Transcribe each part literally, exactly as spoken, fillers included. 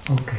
Okay.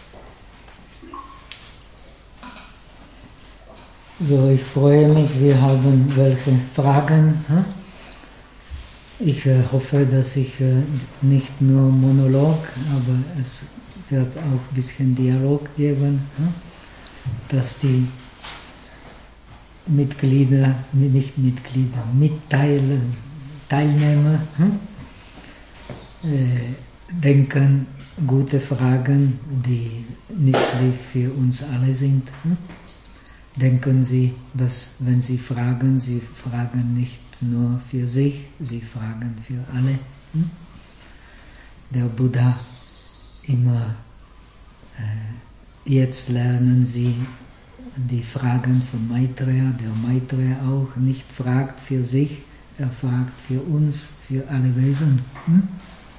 So, ich freue mich, wir haben welche Fragen. Hm? Ich äh, hoffe, dass ich äh, nicht nur Monolog, aber es wird auch ein bisschen Dialog geben, hm? Dass die Mitglieder, nicht Mitglieder, Mitteil, Teilnehmer hm? äh, denken, gute Fragen, die nützlich für uns alle sind. Hm? Denken Sie, dass wenn Sie fragen, Sie fragen nicht nur für sich, Sie fragen für alle. Hm? Der Buddha immer, äh, jetzt lernen Sie die Fragen von Maitreya, der Maitreya auch nicht fragt für sich, er fragt für uns, für alle Wesen. Hm?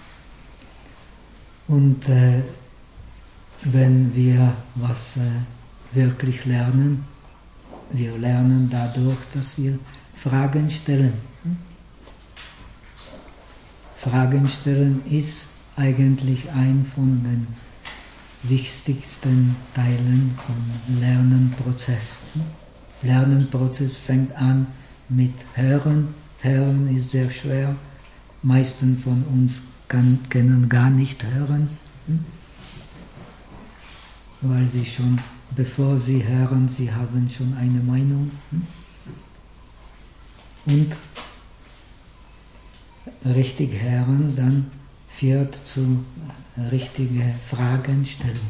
Und äh, wenn wir was äh, wirklich lernen, wir lernen dadurch, dass wir Fragen stellen. Fragen stellen ist eigentlich ein von den wichtigsten Teilen vom Lernenprozess. Lernenprozess fängt an mit Hören. Hören ist sehr schwer. Meisten von uns kann, können gar nicht hören, weil sie schon, bevor sie hören, sie haben schon eine Meinung. Und richtig hören dann führt zu richtigen Fragenstellung.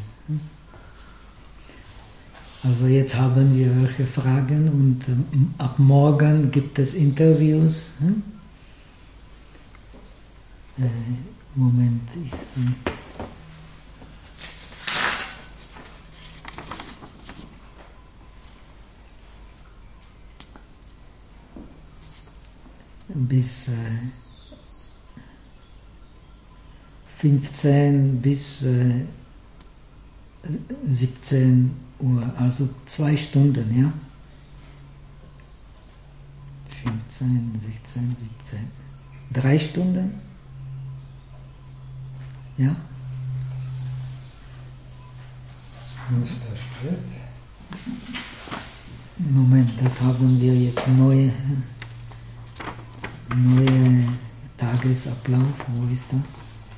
Also jetzt haben wir welche Fragen und ähm, ab morgen gibt es Interviews. Hm? Äh, Moment, ich sehe. Bis äh, fünfzehn bis äh, siebzehn Uhr, also zwei Stunden, ja? fünfzehn, sechzehn, siebzehn. Drei Stunden? Ja? Wenn es da steht. Moment, das haben wir jetzt neue, neue Tagesablauf. Wo ist das?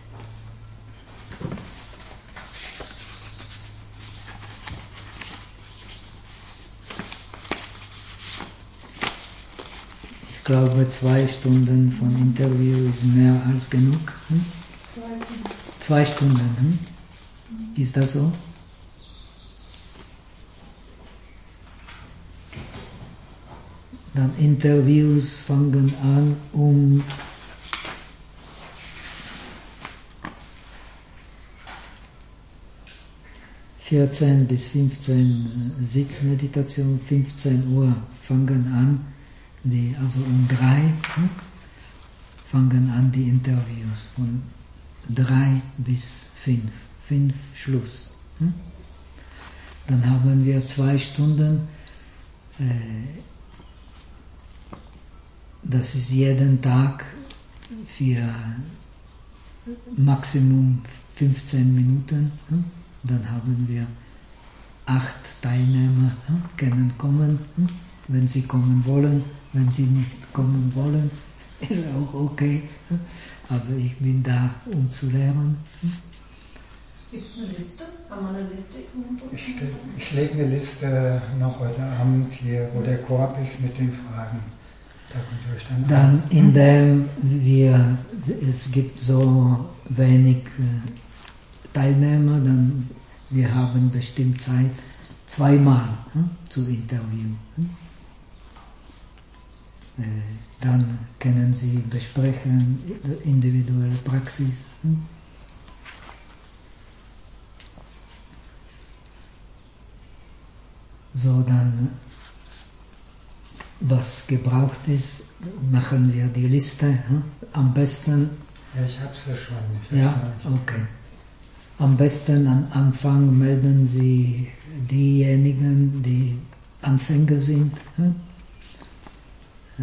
Ich glaube, zwei Stunden von Interview ist mehr als genug. Hm? Zwei Stunden. Hm? Ist das so? Dann Interviews fangen an um vierzehn bis fünfzehn Sitzmeditation, fünfzehn Uhr fangen an, die, also um drei hm, fangen an die Interviews, von drei bis fünf, fünf Schluss. Hm? Dann haben wir zwei Stunden, äh, das ist jeden Tag für Maximum fünfzehn Minuten. Hm? Dann haben wir acht Teilnehmer, hm? können kommen, hm? wenn sie kommen wollen. Wenn sie nicht kommen wollen, ist auch okay. Hm? Aber ich bin da, um zu lernen. Hm? Gibt es eine Liste? Haben wir eine Liste? Ich, ich lege eine Liste noch heute Abend hier, wo der Korb ist mit den Fragen. Da könnt ihr euch dann Dann, indem wir, es gibt so wenig Teilnehmer, dann wir haben bestimmt Zeit, zweimal hm, zu interviewen. Hm? Äh, dann können Sie besprechen, individuelle Praxis. Hm? So, dann, was gebraucht ist, machen wir die Liste. Hm? Am besten. Ja, ich habe es ja schon. Ich ja, okay. Am besten am Anfang melden Sie diejenigen, die Anfänger sind. Hm? Äh,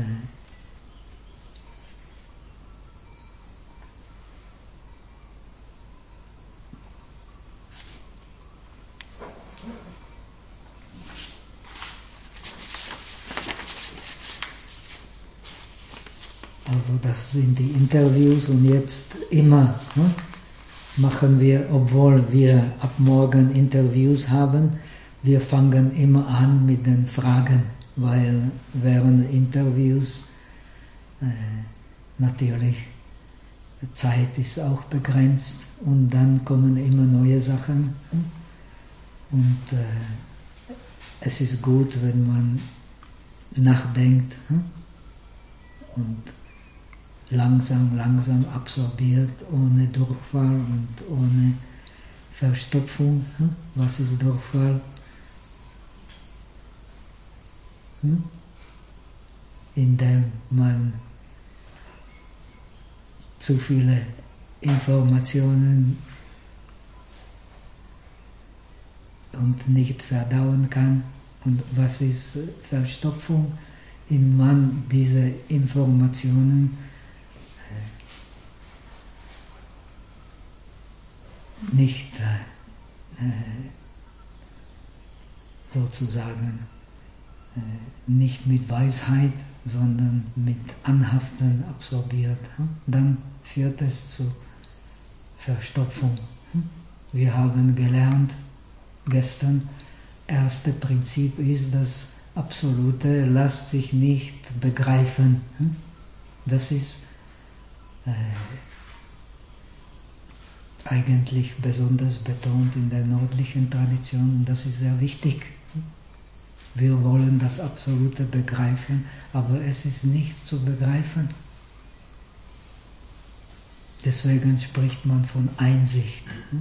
Also das sind die Interviews und jetzt immer ne, machen wir, obwohl wir ab morgen Interviews haben, wir fangen immer an mit den Fragen, weil während Interviews äh, natürlich Zeit ist auch begrenzt und dann kommen immer neue Sachen und äh, es ist gut, wenn man nachdenkt hm? und langsam, langsam absorbiert, ohne Durchfall und ohne Verstopfung. Hm? Was ist Durchfall? Hm? Indem man zu viele Informationen und nicht verdauen kann. Und was ist Verstopfung? Wenn man diese Informationen nicht äh, sozusagen äh, nicht mit Weisheit, sondern mit Anhaften absorbiert, dann führt es zu Verstopfung. Wir haben gelernt gestern, erste Prinzip ist, das Absolute lässt sich nicht begreifen. Das ist äh, eigentlich besonders betont in der nördlichen Tradition und das ist sehr wichtig. Wir wollen das Absolute begreifen, aber es ist nicht zu begreifen. Deswegen spricht man von Einsicht.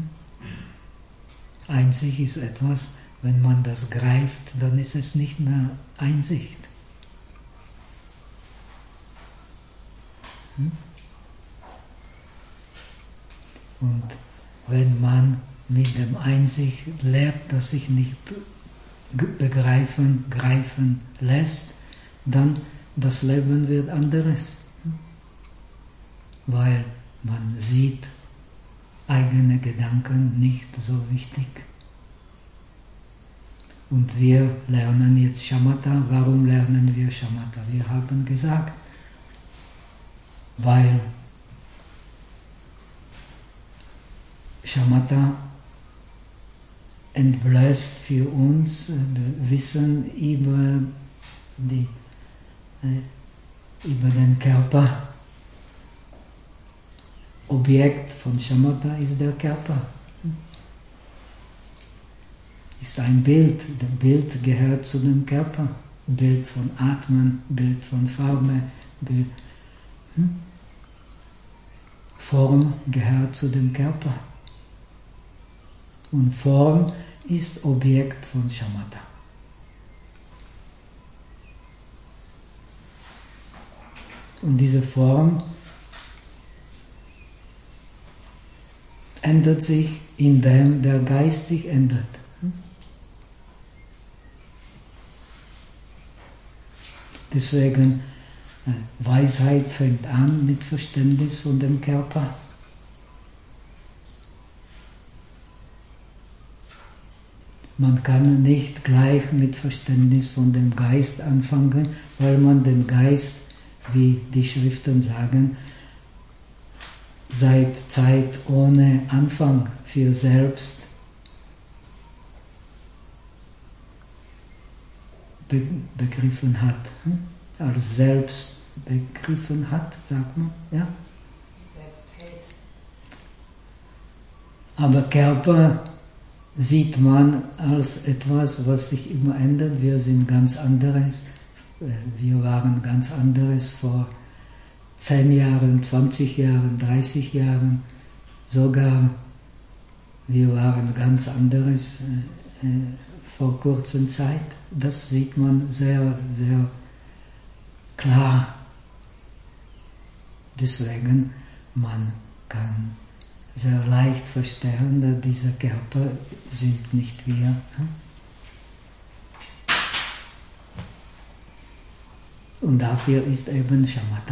Einsicht ist etwas, wenn man das greift, dann ist es nicht mehr Einsicht. Und wenn man mit dem Einsicht lebt, das sich nicht begreifen, greifen lässt, dann das Leben wird anderes. Weil man sieht eigene Gedanken nicht so wichtig. Und wir lernen jetzt Shamatha. Warum lernen wir Shamatha? Wir haben gesagt, weil Shamatha entblößt für uns das Wissen über, die, äh, über den Körper. Objekt von Shamatha ist der Körper. Ist ein Bild. Das Bild gehört zu dem Körper. Bild von Atmen, Bild von Farbe, Bild. Hm? Form gehört zu dem Körper. Und Form ist Objekt von Shamatha. Und diese Form ändert sich, indem der Geist sich ändert. Deswegen, Weisheit fängt an mit Verständnis von dem Körper. Man kann nicht gleich mit Verständnis von dem Geist anfangen, weil man den Geist, wie die Schriften sagen, seit Zeit ohne Anfang für selbst be begriffen hat. Als selbst begriffen hat, sagt man. Ja? Selbst hält. Aber Körper sieht man als etwas, was sich immer ändert. Wir sind ganz anderes. Wir waren ganz anderes vor zehn Jahren, zwanzig Jahren, dreißig Jahren. Sogar wir waren ganz anderes äh, vor kurzer Zeit. Das sieht man sehr, sehr klar. Deswegen, man kann sehr leicht verstehen, dass diese Körper sind nicht wir. Und dafür ist eben Shamatha.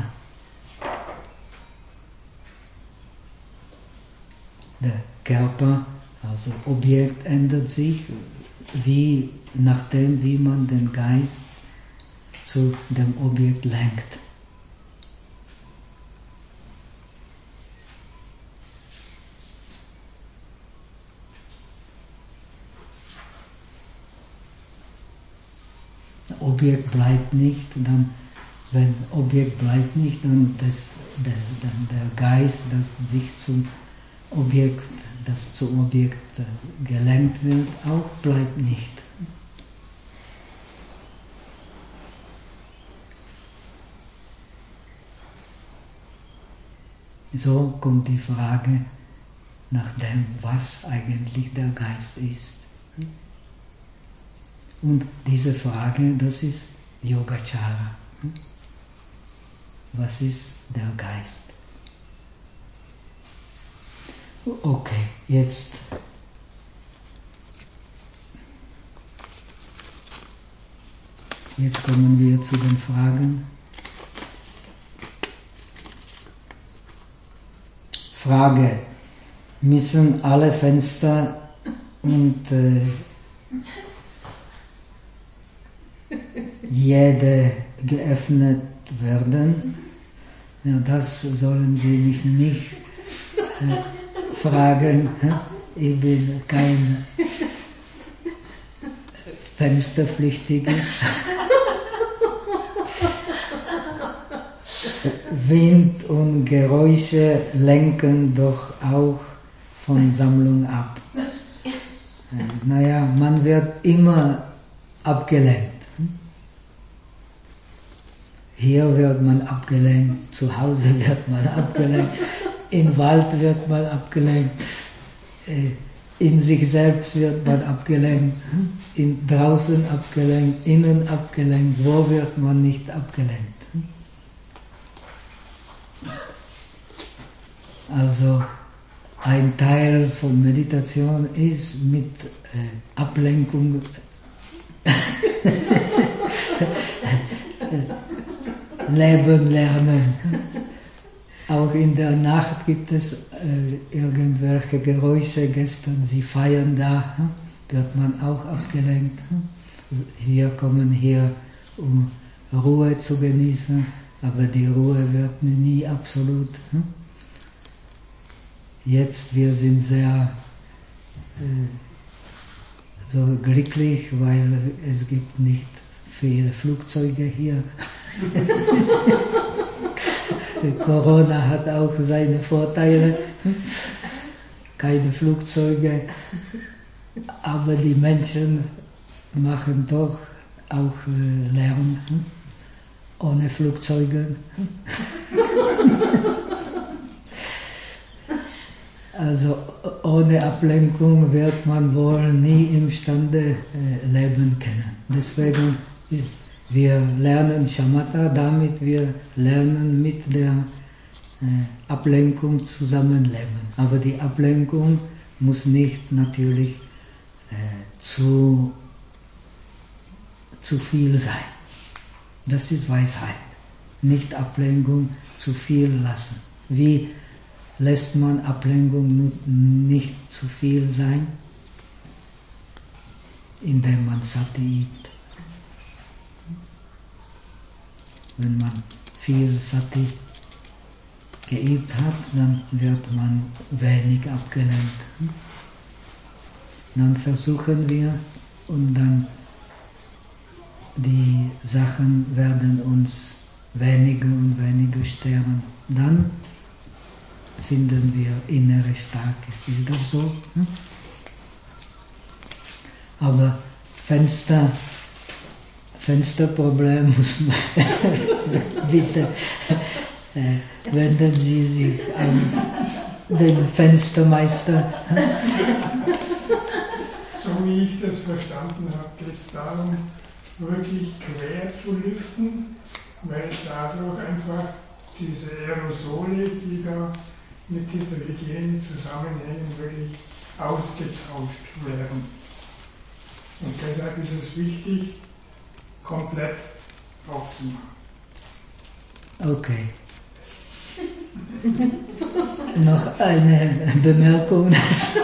Der Körper, also Objekt, ändert sich, wie, nachdem wie man den Geist zu dem Objekt lenkt. Objekt bleibt nicht, dann, wenn Objekt bleibt nicht, dann, das, der, dann der Geist, das sich zum Objekt, das zum Objekt gelenkt wird, auch bleibt nicht. So kommt die Frage nach dem, was eigentlich der Geist ist. Und diese Frage, das ist Yogacara. Was ist der Geist? Okay, jetzt jetzt kommen wir zu den Fragen. Frage: Müssen alle Fenster und äh, jede geöffnet werden? Ja, das sollen Sie nicht mich äh, fragen. Ich bin kein Fensterpflichtiger. Wind und Geräusche lenken doch auch von Sammlung ab. Naja, man wird immer abgelenkt. Hier wird man abgelenkt, zu Hause wird man abgelenkt, im Wald wird man abgelenkt, in sich selbst wird man abgelenkt, in draußen abgelenkt, innen abgelenkt. Wo wird man nicht abgelenkt? Also ein Teil von Meditation ist mit äh, Ablenkung leben lernen. Auch in der Nacht gibt es äh, irgendwelche Geräusche. Gestern, Sie feiern da, wird man auch abgelenkt. Wir kommen hier, um Ruhe zu genießen, aber die Ruhe wird nie absolut. Jetzt, wir sind sehr äh, so glücklich, weil es gibt nicht viele Flugzeuge hier. Corona hat auch seine Vorteile, keine Flugzeuge, aber die Menschen machen doch auch äh, Lärm ohne Flugzeuge. Also ohne Ablenkung wird man wohl nie imstande äh, leben können. Deswegen, wir lernen Shamatha, damit wir lernen mit der äh, Ablenkung zusammenleben. Aber die Ablenkung muss nicht natürlich äh, zu, zu viel sein. Das ist Weisheit. Nicht Ablenkung zu viel lassen. Wie lässt man Ablenkung nicht zu viel sein? Indem man Sati übt. Wenn man viel Sati geübt hat, dann wird man wenig abgelenkt. Dann versuchen wir und dann die Sachen werden uns weniger und weniger stören. Dann finden wir innere Stärke. Ist das so? Hm? Aber Fenster, Fensterproblem muss man bitte äh, wenden Sie sich an den Fenstermeister. So wie ich das verstanden habe, geht es darum, wirklich quer zu lüften, weil dadurch einfach diese Aerosole, die da mit dieser Hygiene zusammenhängen, wirklich ausgetauscht werden. Und deshalb ist es wichtig, komplett aufzumachen. Okay. Noch eine Bemerkung dazu.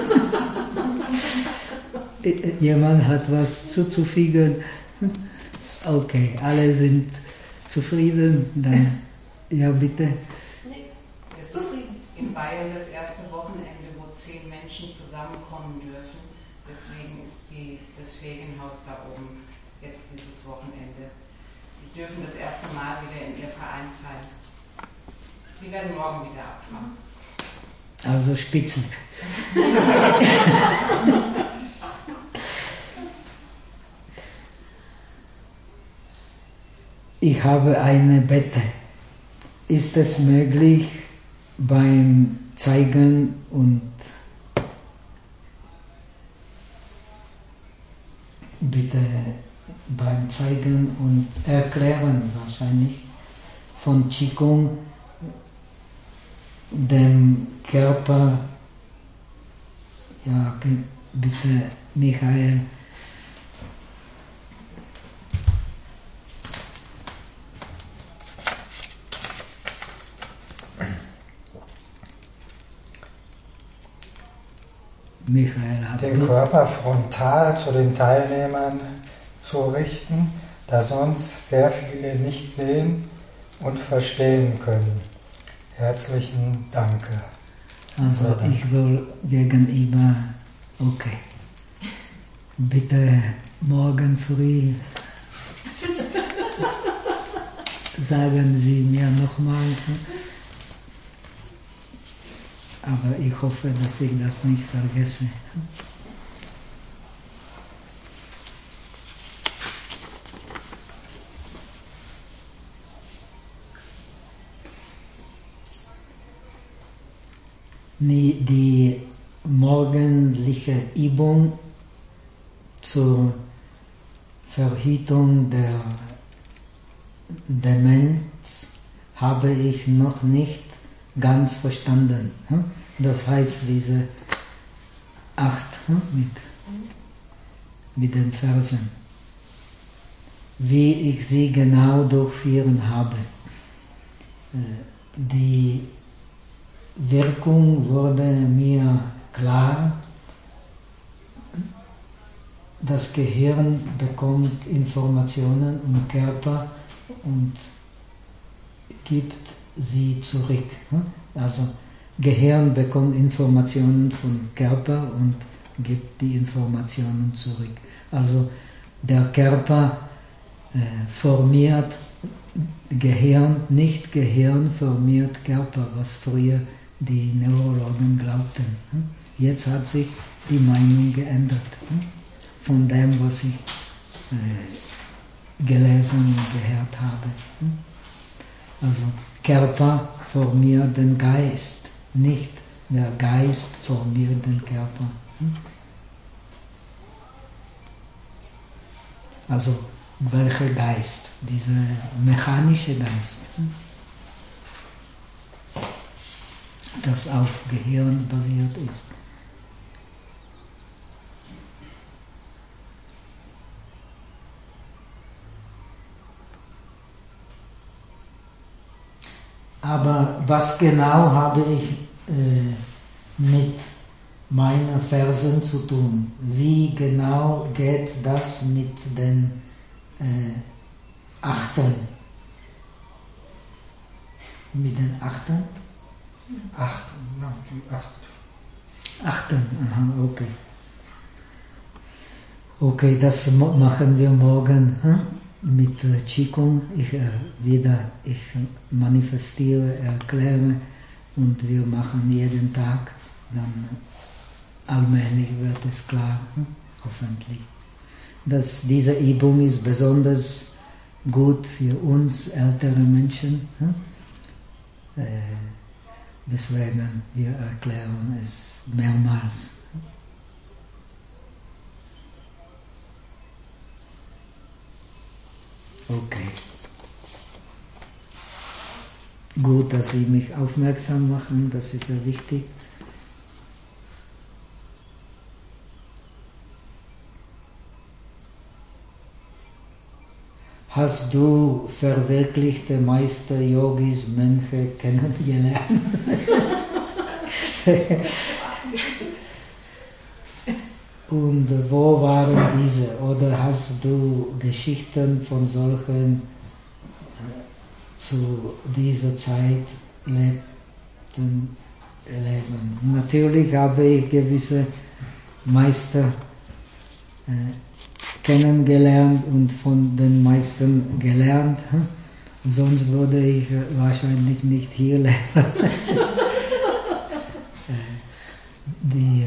Jemand hat was zuzufügen. Okay, alle sind zufrieden. Dann, ja bitte. Es ist in Bayern das erste Wochenende, wo zehn Menschen zusammenkommen dürfen. Deswegen ist die, das Ferienhaus da oben jetzt dieses Wochenende. Die dürfen das erste Mal wieder in ihr Verein sein. Die werden morgen wieder abmachen. Also Spitze. Ich habe eine Bitte. Ist es möglich, beim Zeigen und bitte beim Zeigen und Erklären wahrscheinlich von Qigong dem Körper, ja, bitte Michael, Michael hat den Körper frontal zu den Teilnehmern zu richten, da sonst sehr viele nicht sehen und verstehen können. Herzlichen Dank. Also ich soll gegenüber, okay, bitte morgen früh sagen Sie mir nochmal, aber ich hoffe, dass ich das nicht vergesse. Die morgendliche Übung zur Verhütung der Demenz habe ich noch nicht ganz verstanden. Das heißt, diese acht mit, mit den Versen, wie ich sie genau durchführen habe. Die Wirkung wurde mir klar. Das Gehirn bekommt Informationen im Körper und gibt sie zurück. Also Gehirn bekommt Informationen vom Körper und gibt die Informationen zurück. Also der Körper äh, formiert Gehirn, nicht Gehirn formiert Körper, was früher die Neurologen glaubten. Jetzt hat sich die Meinung geändert von dem, was ich äh, gelesen und gehört habe. Also Körper formiert den Geist, nicht der Geist formiert den Körper. Also welcher Geist? Dieser mechanische Geist, das auf Gehirn basiert ist. Aber was genau habe ich äh, mit meinen Versen zu tun? Wie genau geht das mit den äh, Achten? Mit den Achten? Achten, ja, die Acht. Achten, aha, okay. Okay, das machen wir morgen hm? mit äh, Qigong. Ich äh, wieder, ich manifestiere, erkläre und wir machen jeden Tag. Dann allmählich wird es klar, hm? hoffentlich. Dass diese Übung ist besonders gut für uns ältere Menschen. Hm? Äh, deswegen wir erklären es mehrmals. Okay. Gut, dass Sie mich aufmerksam machen, das ist sehr wichtig. Hast du verwirklichte Meister, Yogis, Mönche kennengelernt? Und wo waren diese? Oder hast du Geschichten von solchen zu dieser Zeit lebten erleben? Natürlich habe ich gewisse Meister äh, kennengelernt und von den meisten gelernt. Sonst würde ich wahrscheinlich nicht hier leben. Die,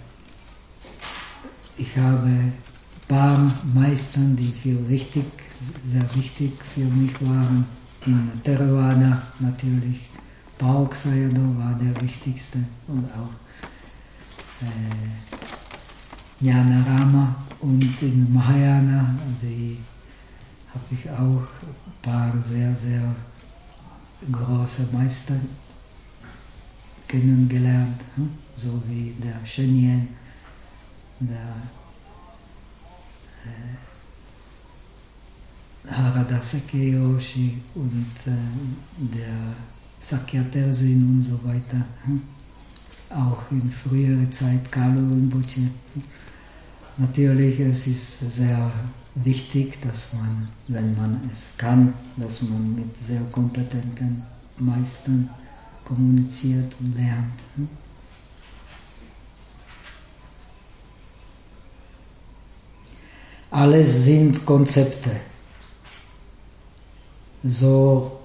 ich habe ein paar Meister, die für wichtig, sehr wichtig für mich waren. In Theravada natürlich. Pauk Sayadaw war der wichtigste und auch äh, Jnanarama, und in Mahayana, die habe ich auch ein paar sehr, sehr große Meister kennengelernt, hm? So wie der Shenyen, der äh, Haradasake Yoshi und äh, der Sakya-Tersin und so weiter. Hm? Auch in früherer Zeit Kalu Rinpoche. Natürlich, es ist sehr wichtig, dass man, wenn man es kann, dass man mit sehr kompetenten Meistern kommuniziert und lernt. Hm? Alles sind Konzepte. So,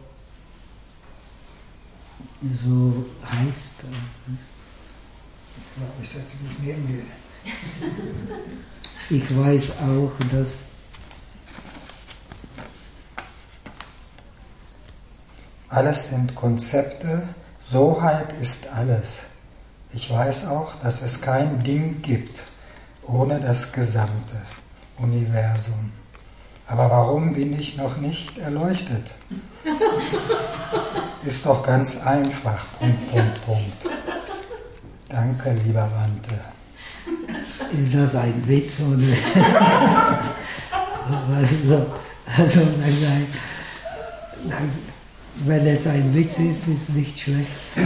so heißt. Ich setze mich neben dir. Ich weiß auch, dass alles sind Konzepte, so halt ist alles. Ich weiß auch, dass es kein Ding gibt ohne das gesamte Universum. Aber warum bin ich noch nicht erleuchtet? Ist doch ganz einfach. Punkt, Punkt, Punkt. Danke, lieber Bhante. Ist das ein Witz oder also, also, wenn es ein Witz ist, ist es nicht schlecht.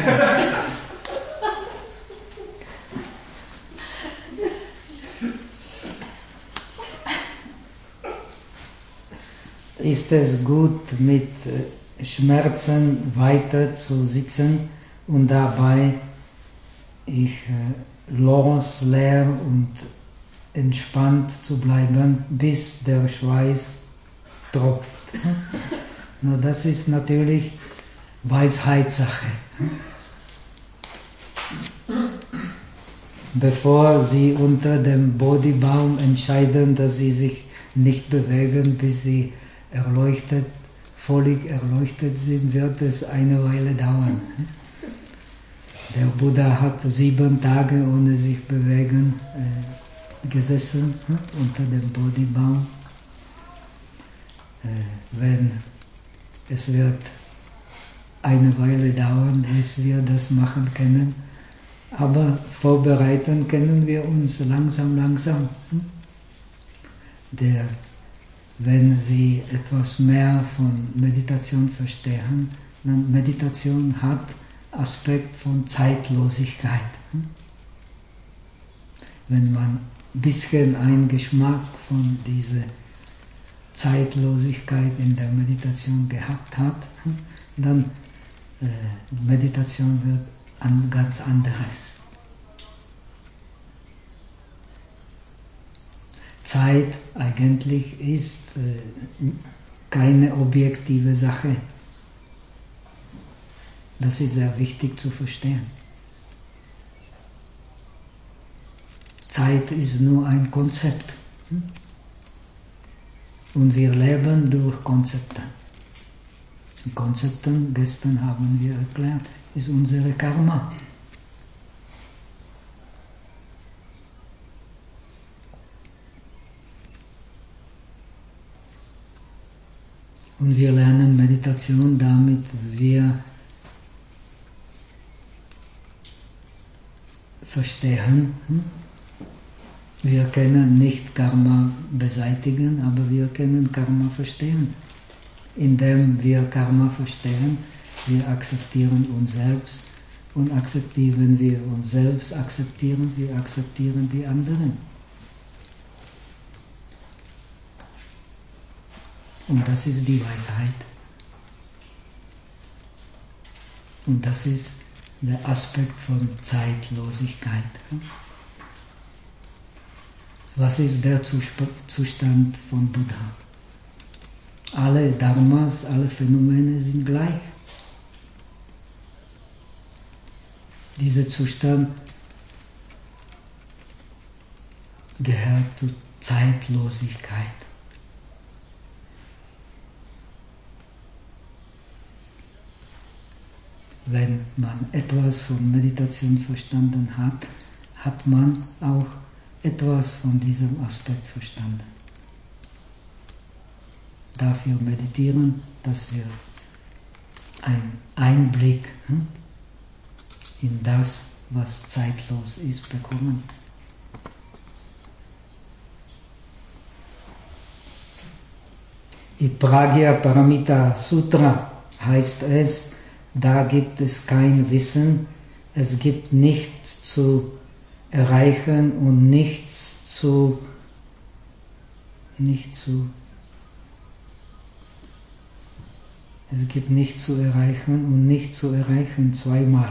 Ist es gut, mit Schmerzen weiter zu sitzen und dabei ich äh, los, leer und entspannt zu bleiben, bis der Schweiß tropft. Na, das ist natürlich Weisheitssache. Bevor Sie unter dem Bodhibaum entscheiden, dass Sie sich nicht bewegen, bis Sie erleuchtet, völlig erleuchtet sind, wird es eine Weile dauern. Der Buddha hat sieben Tage ohne sich bewegen äh, gesessen äh, unter dem Bodhibaum. Äh, wenn es wird eine Weile dauern, bis wir das machen können, aber vorbereiten können wir uns langsam, langsam. Hm? Der, wenn Sie etwas mehr von Meditation verstehen, dann Meditation hat Aspekt von Zeitlosigkeit. Wenn man ein bisschen einen Geschmack von dieser Zeitlosigkeit in der Meditation gehabt hat, dann äh, Meditation wird ein ganz anderes. Zeit eigentlich ist äh, keine objektive Sache. Das ist sehr wichtig zu verstehen. Zeit ist nur ein Konzept. Und wir leben durch Konzepte. Konzepte, gestern haben wir erklärt, ist unsere Karma. Und wir lernen Meditation, damit wir verstehen. Wir können nicht Karma beseitigen, aber wir können Karma verstehen. Indem wir Karma verstehen, wir akzeptieren uns selbst, und akzeptieren wir uns selbst, akzeptieren wir akzeptieren die anderen. Und das ist die Weisheit. Und das ist der Aspekt von Zeitlosigkeit. Was ist der Zustand von Buddha? Alle Dharmas, alle Phänomene sind gleich. Dieser Zustand gehört zur Zeitlosigkeit. Wenn man etwas von Meditation verstanden hat, hat man auch etwas von diesem Aspekt verstanden. Dafür meditieren, dass wir einen Einblick in das, was zeitlos ist, bekommen. Im Pragya-Paramita Sutra heißt es, da gibt es kein Wissen, es gibt nichts zu erreichen und nichts zu, nicht zu, es gibt nichts zu erreichen und nicht zu erreichen zweimal.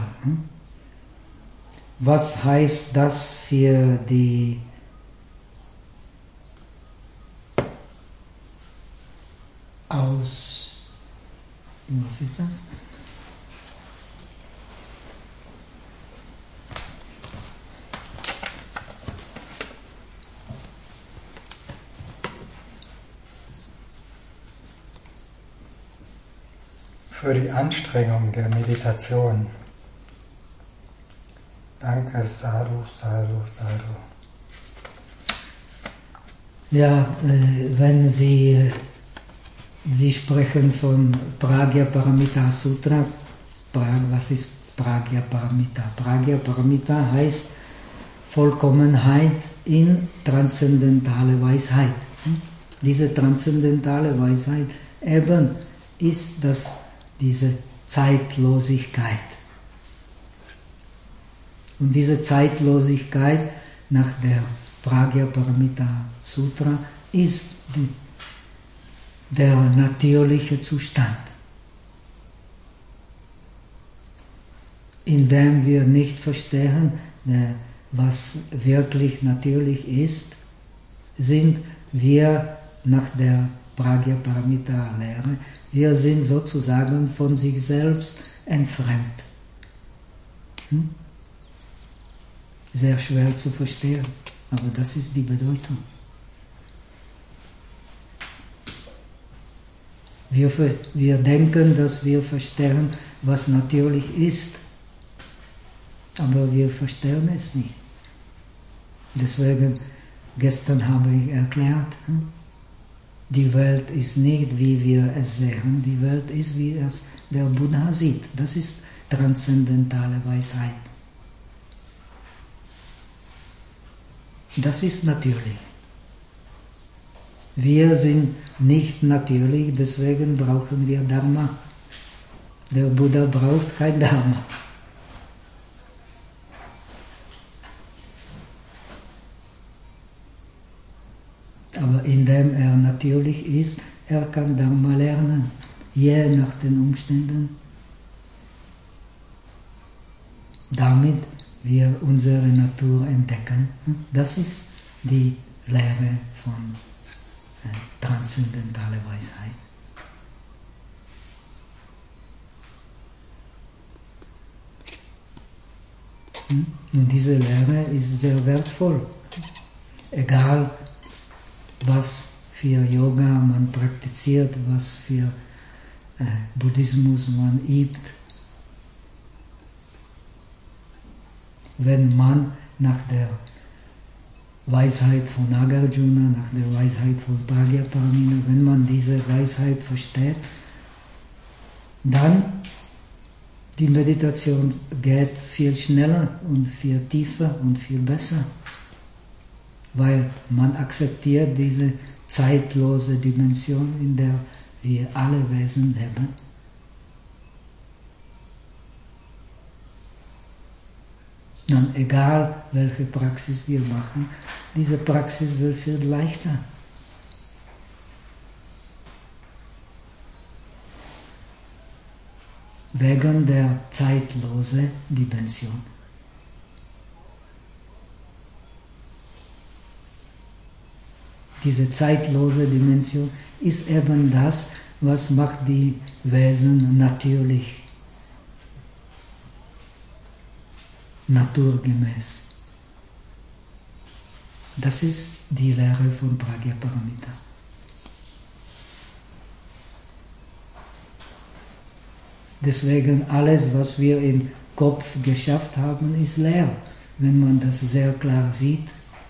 Was heißt das für die Aus, was ist das? Für die Anstrengung der Meditation. Danke, Sadhu, Sadhu, Sadhu. Ja, äh, wenn Sie, Sie sprechen von Pragya-Paramita Sutra, Prag, was ist Pragya-Paramita? Pragya-Paramita heißt Vollkommenheit in transzendentale Weisheit. Diese transzendentale Weisheit eben ist das, diese Zeitlosigkeit. Und diese Zeitlosigkeit nach der Pragya-Paramita Sutra ist die, der natürliche Zustand, in dem wir nicht verstehen, was wirklich natürlich ist, sind wir nach der Pragya-Paramita-Lehre, wir sind sozusagen von sich selbst entfremdet. Hm? Sehr schwer zu verstehen, aber das ist die Bedeutung. Wir, wir denken, dass wir verstehen, was natürlich ist, aber wir verstehen es nicht. Deswegen, gestern habe ich erklärt, die Welt ist nicht, wie wir es sehen, die Welt ist, wie es der Buddha sieht. Das ist transzendentale Weisheit. Das ist natürlich. Wir sind nicht natürlich, deswegen brauchen wir Dharma. Der Buddha braucht kein Dharma. Aber indem er natürlich ist, er kann Dharma lernen, je nach den Umständen. Damit wir unsere Natur entdecken. Das ist die Lehre von äh, transzendentaler Weisheit. Und diese Lehre ist sehr wertvoll. Egal, was für Yoga man praktiziert, was für äh, Buddhismus man übt. Wenn man nach der Weisheit von Nagarjuna, nach der Weisheit von Pragya-Paramita, wenn man diese Weisheit versteht, dann die Meditation geht viel schneller und viel tiefer und viel besser, weil man akzeptiert diese zeitlose Dimension, in der wir alle Wesen leben. Dann egal, welche Praxis wir machen, diese Praxis wird viel leichter. Wegen der zeitlosen Dimension. Diese zeitlose Dimension ist eben das, was macht die Wesen natürlich, naturgemäß. Das ist die Lehre von Prajnaparamita. Deswegen alles, was wir im Kopf geschafft haben, ist leer, wenn man das sehr klar sieht.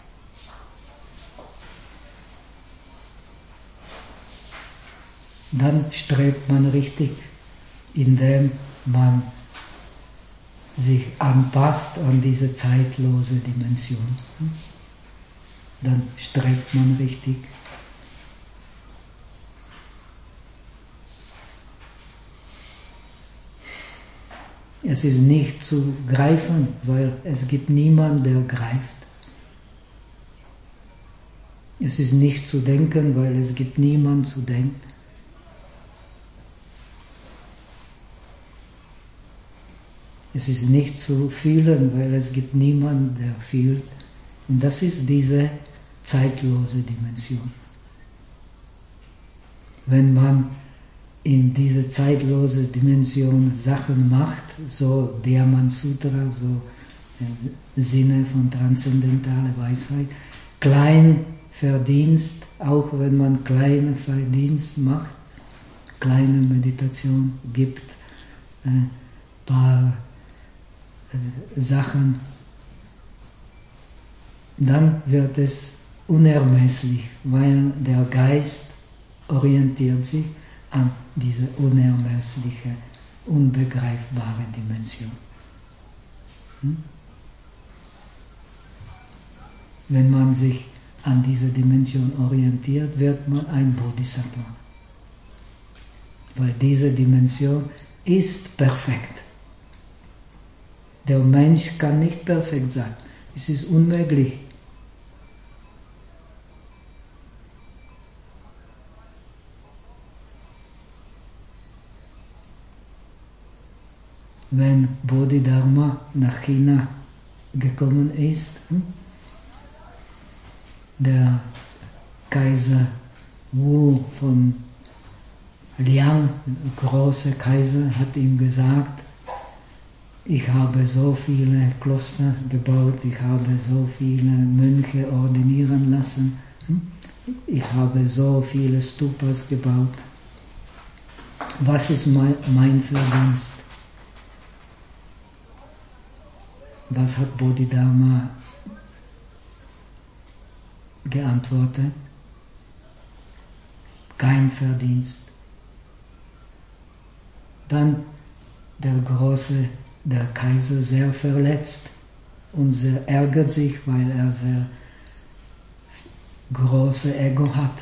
Dann strebt man richtig, indem man sich anpasst an diese zeitlose Dimension. Dann strebt man richtig. Es ist nicht zu greifen, weil es gibt niemanden, der greift. Es ist nicht zu denken, weil es gibt niemanden zu denken. Es ist nicht zu fühlen, weil es gibt niemanden, der fühlt. Und das ist diese zeitlose Dimension. Wenn man in diese zeitlose Dimension Sachen macht, so Diamant Sutra, so äh, Sinne von transzendentaler Weisheit, klein Verdienst, auch wenn man kleine Verdienst macht, kleine Meditation gibt, äh, paar äh, Sachen, dann wird es unermesslich, weil der Geist orientiert sich an diese unermessliche, unbegreifbare Dimension. Hm? Wenn man sich an diese Dimension orientiert, wird man ein Bodhisattva. Weil diese Dimension ist perfekt. Der Mensch kann nicht perfekt sein. Es ist unmöglich. Wenn Bodhidharma nach China gekommen ist, der Kaiser Wu von Liang, der große Kaiser, hat ihm gesagt, ich habe so viele Kloster gebaut, ich habe so viele Mönche ordinieren lassen, ich habe so viele Stupas gebaut. Was ist mein, mein Verdienst? Was hat Bodhidharma geantwortet? Kein Verdienst. Dann der große, der Kaiser sehr verletzt und sehr ärgert sich, weil er sehr große Ego hat.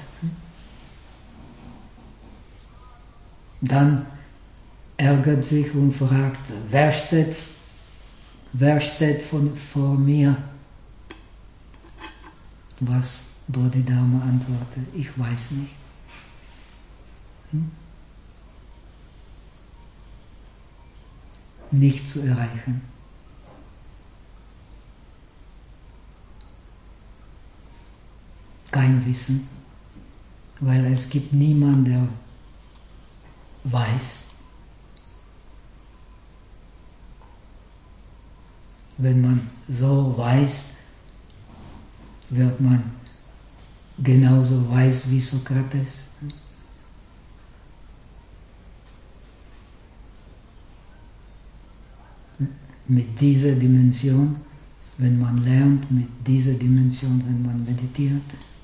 Dann ärgert sich und fragt, wer steht Wer steht von, vor mir? Was Bodhidharma antwortet, ich weiß nicht. Hm? Nicht zu erreichen. Kein Wissen, weil es gibt niemanden, der weiß. Wenn man so weiß, wird man genauso weiß wie Sokrates. Mit dieser Dimension, wenn man lernt, mit dieser Dimension, wenn man meditiert,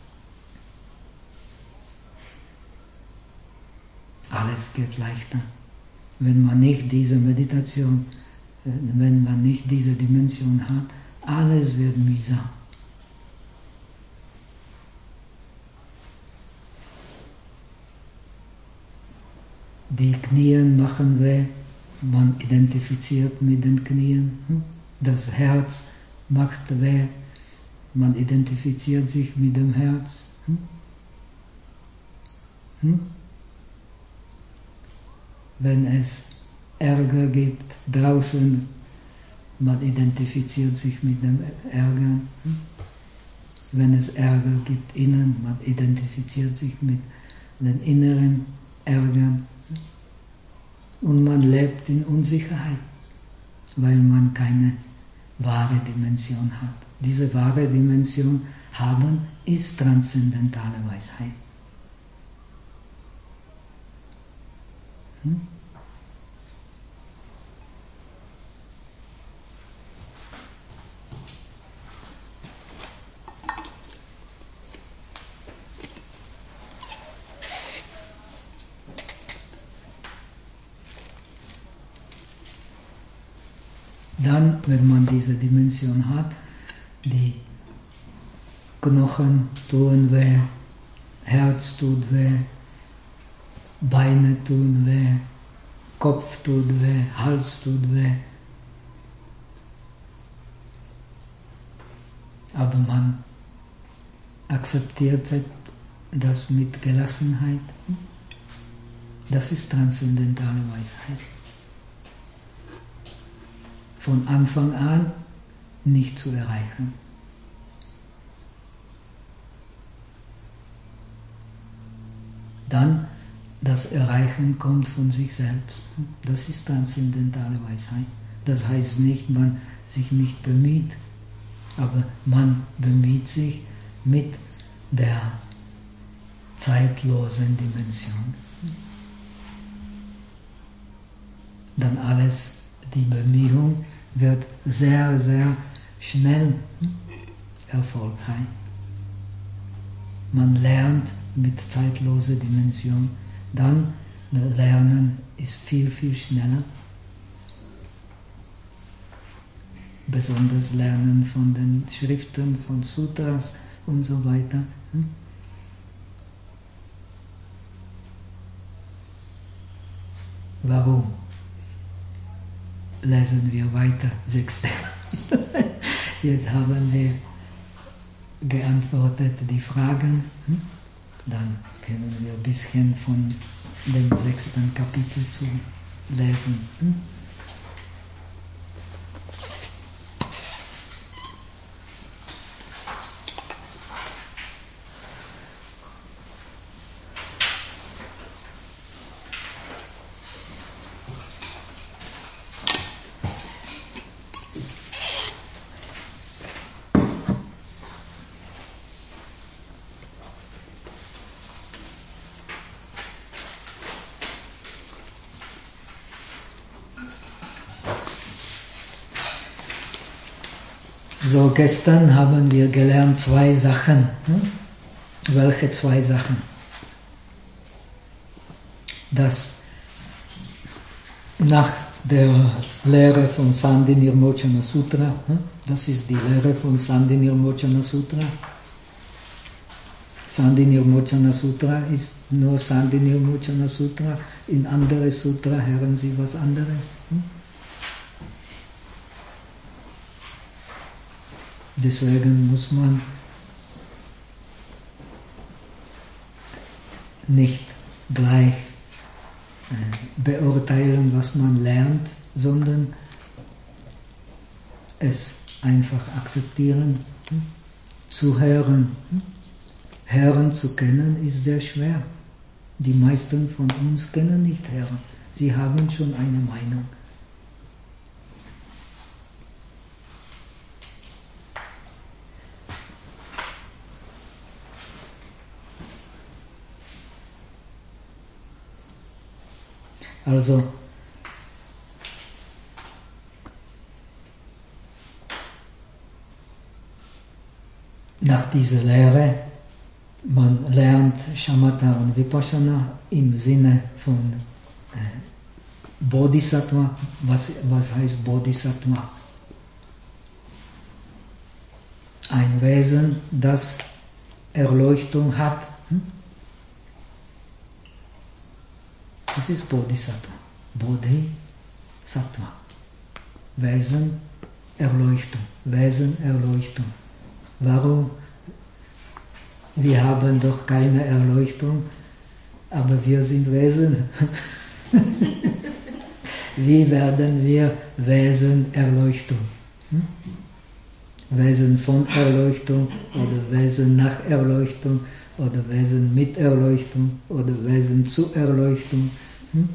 alles geht leichter. Wenn man nicht diese Meditation Wenn man nicht diese Dimension hat, alles wird mühsam. Die Knie machen weh, man identifiziert mit den Knien. Das Herz macht weh, man identifiziert sich mit dem Herz. Wenn es Ärger gibt draußen, man identifiziert sich mit dem Ärger. wenn es Ärger gibt innen, man identifiziert sich mit den inneren Ärgern und man lebt in Unsicherheit, weil man keine wahre Dimension hat. Diese wahre Dimension haben ist transzendentale Weisheit. Hm? Dann, wenn man diese Dimension hat, die Knochen tun weh, Herz tut weh, Beine tun weh, Kopf tut weh, Hals tut weh. Aber man akzeptiert das mit Gelassenheit. Das ist transzendentale Weisheit. Von Anfang an nicht zu erreichen. Dann das Erreichen kommt von sich selbst. Das ist transzendentale Weisheit. Das heißt nicht, man sich nicht bemüht, aber man bemüht sich mit der zeitlosen Dimension. Dann alles, die Bemühung wird sehr, sehr schnell erfolgreich. Man lernt mit zeitloser Dimension, dann Lernen ist viel, viel schneller. Besonders Lernen von den Schriften, von Sutras und so weiter. Warum? Lesen wir weiter, sechste. Jetzt haben wir geantwortet die Fragen. Dann können wir ein bisschen von dem sechsten Kapitel zu lesen. So, gestern haben wir gelernt zwei Sachen. Hm? Welche zwei Sachen? Dass nach der Lehre von Sandhi Nirmochana Sutra, hm? Das ist die Lehre von Sandhi Nirmochana Sutra. Sandhi Nirmochana Sutra ist nur Sandhi Nirmochana Sutra. In andere Sutra hören Sie was anderes. Hm? Deswegen muss man nicht gleich beurteilen, was man lernt, sondern es einfach akzeptieren, zu hören. Hören zu können ist sehr schwer. Die meisten von uns können nicht hören. Sie haben schon eine Meinung. Also, nach dieser Lehre, man lernt Shamatha und Vipassana im Sinne von äh, Bodhisattva. Was, was heißt Bodhisattva? Ein Wesen, das Erleuchtung hat. Hm? Das ist Bodhisattva. Bodhisattva. Wesen, Erleuchtung. Wesen, Erleuchtung. Warum? Wir haben doch keine Erleuchtung, aber wir sind Wesen. Wie werden wir Wesen Erleuchtung? Hm? Wesen von Erleuchtung oder Wesen nach Erleuchtung oder Wesen mit Erleuchtung oder Wesen zu Erleuchtung. Hm?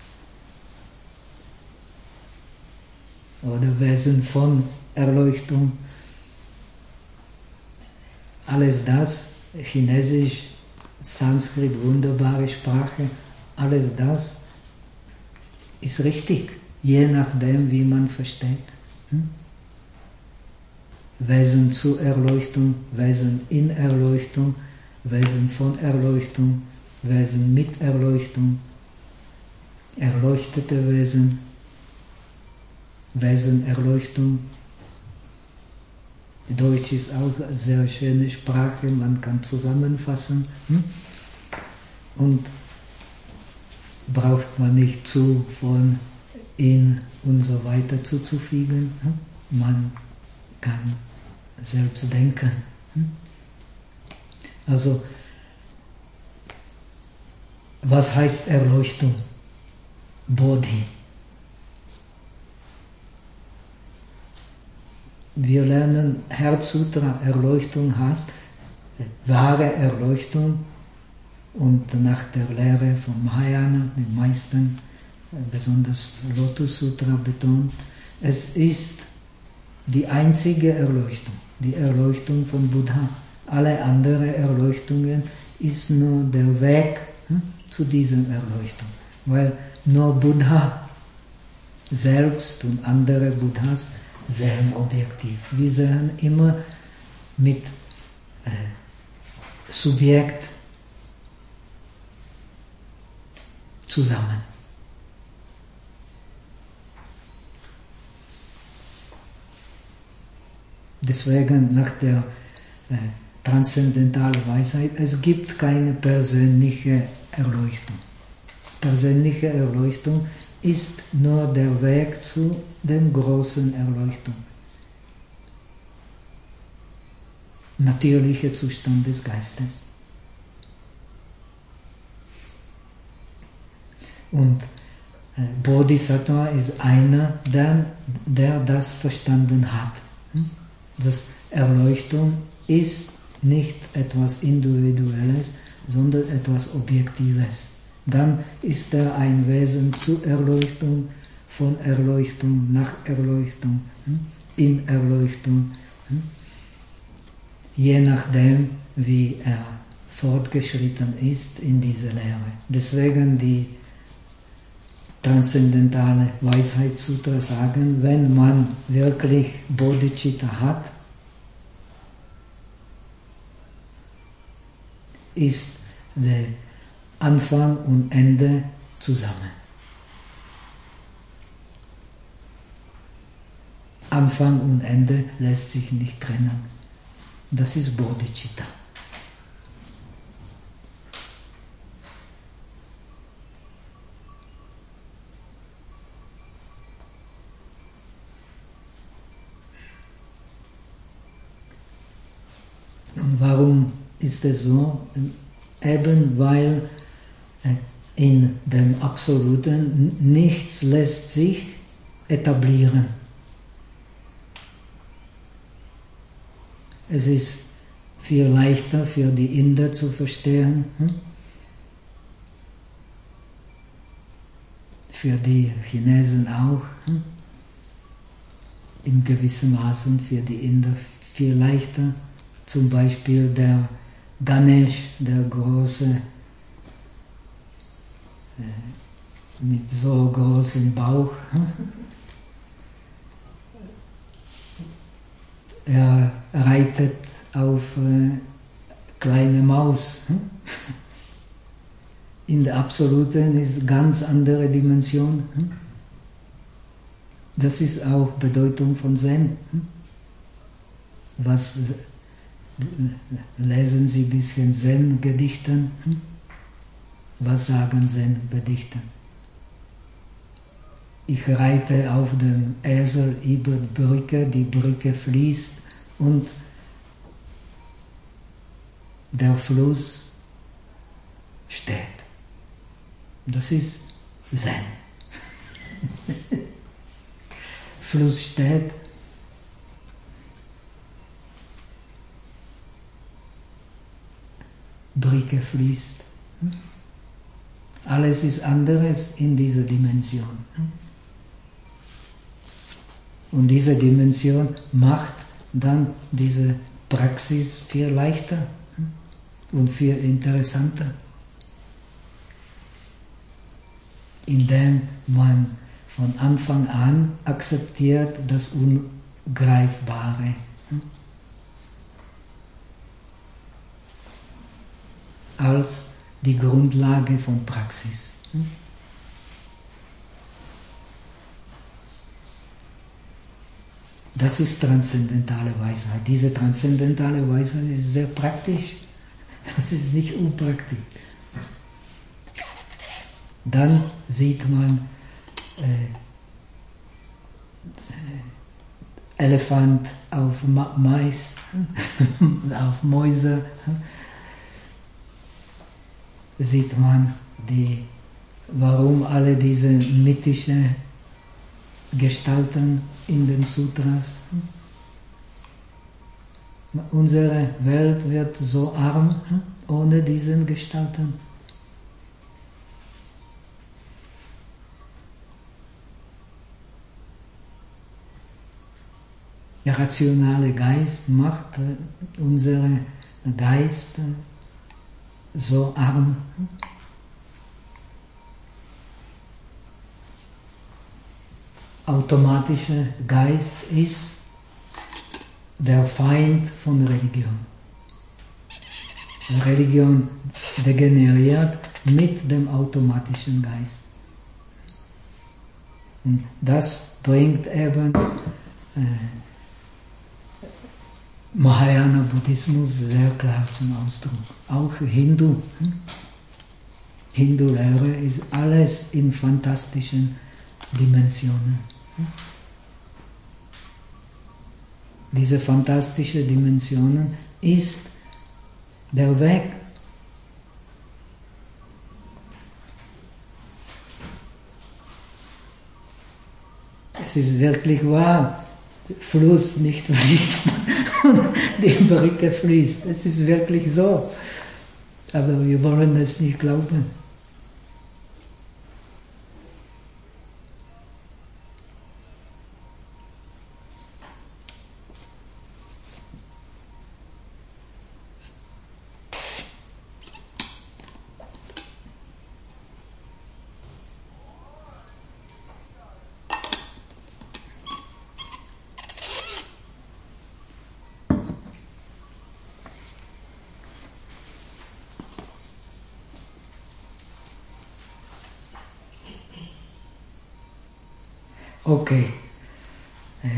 Oder Wesen von Erleuchtung. Alles das, Chinesisch, Sanskrit, wunderbare Sprache, alles das ist richtig, je nachdem, wie man versteht. Hm? Wesen zu Erleuchtung, Wesen in Erleuchtung, Wesen von Erleuchtung, Wesen mit Erleuchtung, erleuchtete Wesen, Wesen Erleuchtung. Deutsch ist auch eine sehr schöne Sprache, man kann zusammenfassen. Hm? Und braucht man nicht zu von, in und so weiter zuzufügen. Hm? Man kann selbst denken. Hm? Also, was heißt Erleuchtung? Bodhi. Wir lernen Herzsutra, Erleuchtung heißt wahre Erleuchtung, und nach der Lehre von Mahayana, den meisten, besonders Lotus Sutra betont, es ist die einzige Erleuchtung, die Erleuchtung von Buddha. Alle anderen Erleuchtungen ist nur der Weg hm, zu dieser Erleuchtung, weil nur Buddha selbst und andere Buddhas sehen objektiv. Wir sehen immer mit äh, Subjekt zusammen. Deswegen nach der äh, transzendentalen Weisheit, es gibt keine persönliche Erleuchtung. Persönliche Erleuchtung ist nur der Weg zu der großen Erleuchtung. Natürlicher Zustand des Geistes. Und äh, Bodhisattva ist einer, der, der das verstanden hat. Hm? Dass Erleuchtung ist nicht etwas Individuelles, sondern etwas Objektives. Dann ist er ein Wesen zur Erleuchtung, von Erleuchtung nach Erleuchtung, hm? in Erleuchtung, hm? je nachdem, wie er fortgeschritten ist in dieser Lehre. Deswegen die transzendentale Weisheitssutra sagen, wenn man wirklich Bodhicitta hat, ist der Anfang und Ende zusammen. Anfang und Ende lässt sich nicht trennen. Das ist Bodhicitta. Und warum ist es so? Eben weil in dem Absoluten nichts lässt sich etablieren. Es ist viel leichter für die Inder zu verstehen, hm? für die Chinesen auch, hm? in gewissem Maße für die Inder viel leichter. Zum Beispiel der Ganesh, der große, äh, mit so großem Bauch. Er reitet auf äh, kleine Maus. In der Absoluten ist ganz andere Dimension. Das ist auch Bedeutung von Zen. Was lesen Sie ein bisschen Zen-Gedichten? Was sagen Zen-Gedichten? Ich reite auf dem Esel über die Brücke, die Brücke fließt und der Fluss steht. Das ist Zen. Fluss steht, Brücke fließt. Alles ist anderes in dieser Dimension. Und diese Dimension macht dann diese Praxis viel leichter und viel interessanter, indem man von Anfang an akzeptiert das Ungreifbare. Als die Grundlage von Praxis. Das ist transzendentale Weisheit. Diese transzendentale Weisheit ist sehr praktisch. Das ist nicht unpraktisch. Dann sieht man äh, Elefant auf Ma- Mais, auf Mäuse. Sieht man, die, warum alle diese mythischen Gestalten in den Sutras. Unsere Welt wird so arm ohne diesen Gestalten. Der rationale Geist macht unseren Geist so arm. Automatischer Geist ist der Feind von Religion. Religion degeneriert mit dem automatischen Geist. Und das bringt eben äh, Mahayana Buddhismus sehr klar zum Ausdruck. Auch Hindu. Hm? Hindu-Lehre ist alles in fantastischen Dimensionen. Hm? Diese fantastischen Dimensionen ist der Weg. Es ist wirklich wahr. Fluss nicht fließt, die Brücke fließt. Es ist wirklich so. Aber wir wollen es nicht glauben. Okay. Äh.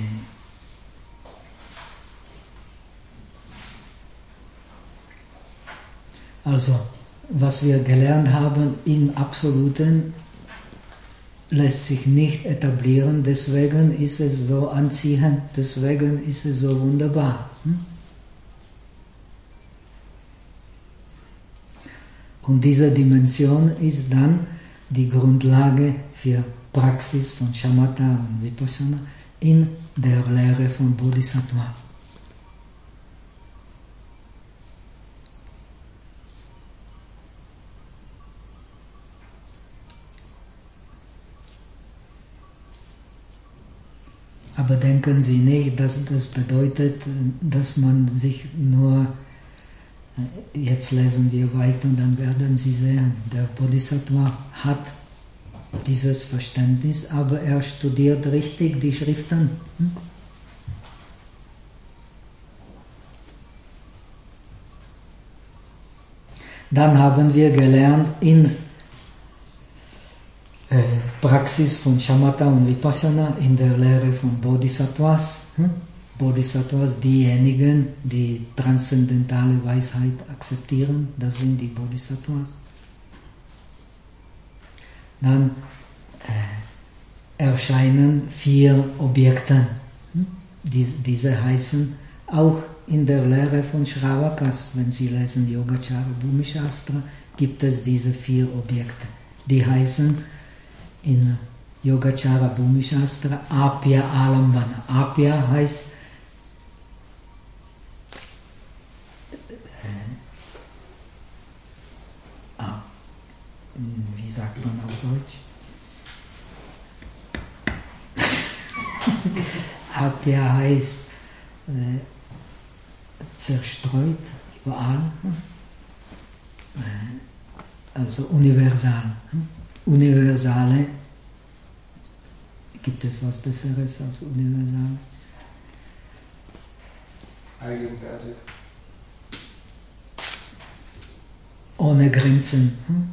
Also, was wir gelernt haben im Absoluten lässt sich nicht etablieren, deswegen ist es so anziehend, deswegen ist es so wunderbar. Hm? Und diese Dimension ist dann die Grundlage für Praxis von Shamatha und Vipassana in der Lehre von Bodhisattva. Aber denken Sie nicht, dass das bedeutet, dass man sich nur, jetzt lesen wir weiter und dann werden Sie sehen, der Bodhisattva hat dieses Verständnis, aber er studiert richtig die Schriften. Hm? Dann haben wir gelernt in äh, Praxis von Shamatha und Vipassana, in der Lehre von Bodhisattvas. Hm? Bodhisattvas, diejenigen, die transzendentale Weisheit akzeptieren, das sind die Bodhisattvas. Dann äh, erscheinen vier Objekte. Hm? Die, diese heißen auch in der Lehre von Shravakas, wenn Sie lesen Yogacara Bhumishastra, gibt es diese vier Objekte. Die heißen in Yogacara Bhumishastra Apya Alambana. Apya heißt wie sagt man auf Deutsch? Apya heißt äh, zerstreut, überall, äh, also universal. Universale, gibt es was Besseres als universal? Eigenwärtig. Ohne Grenzen. Hm?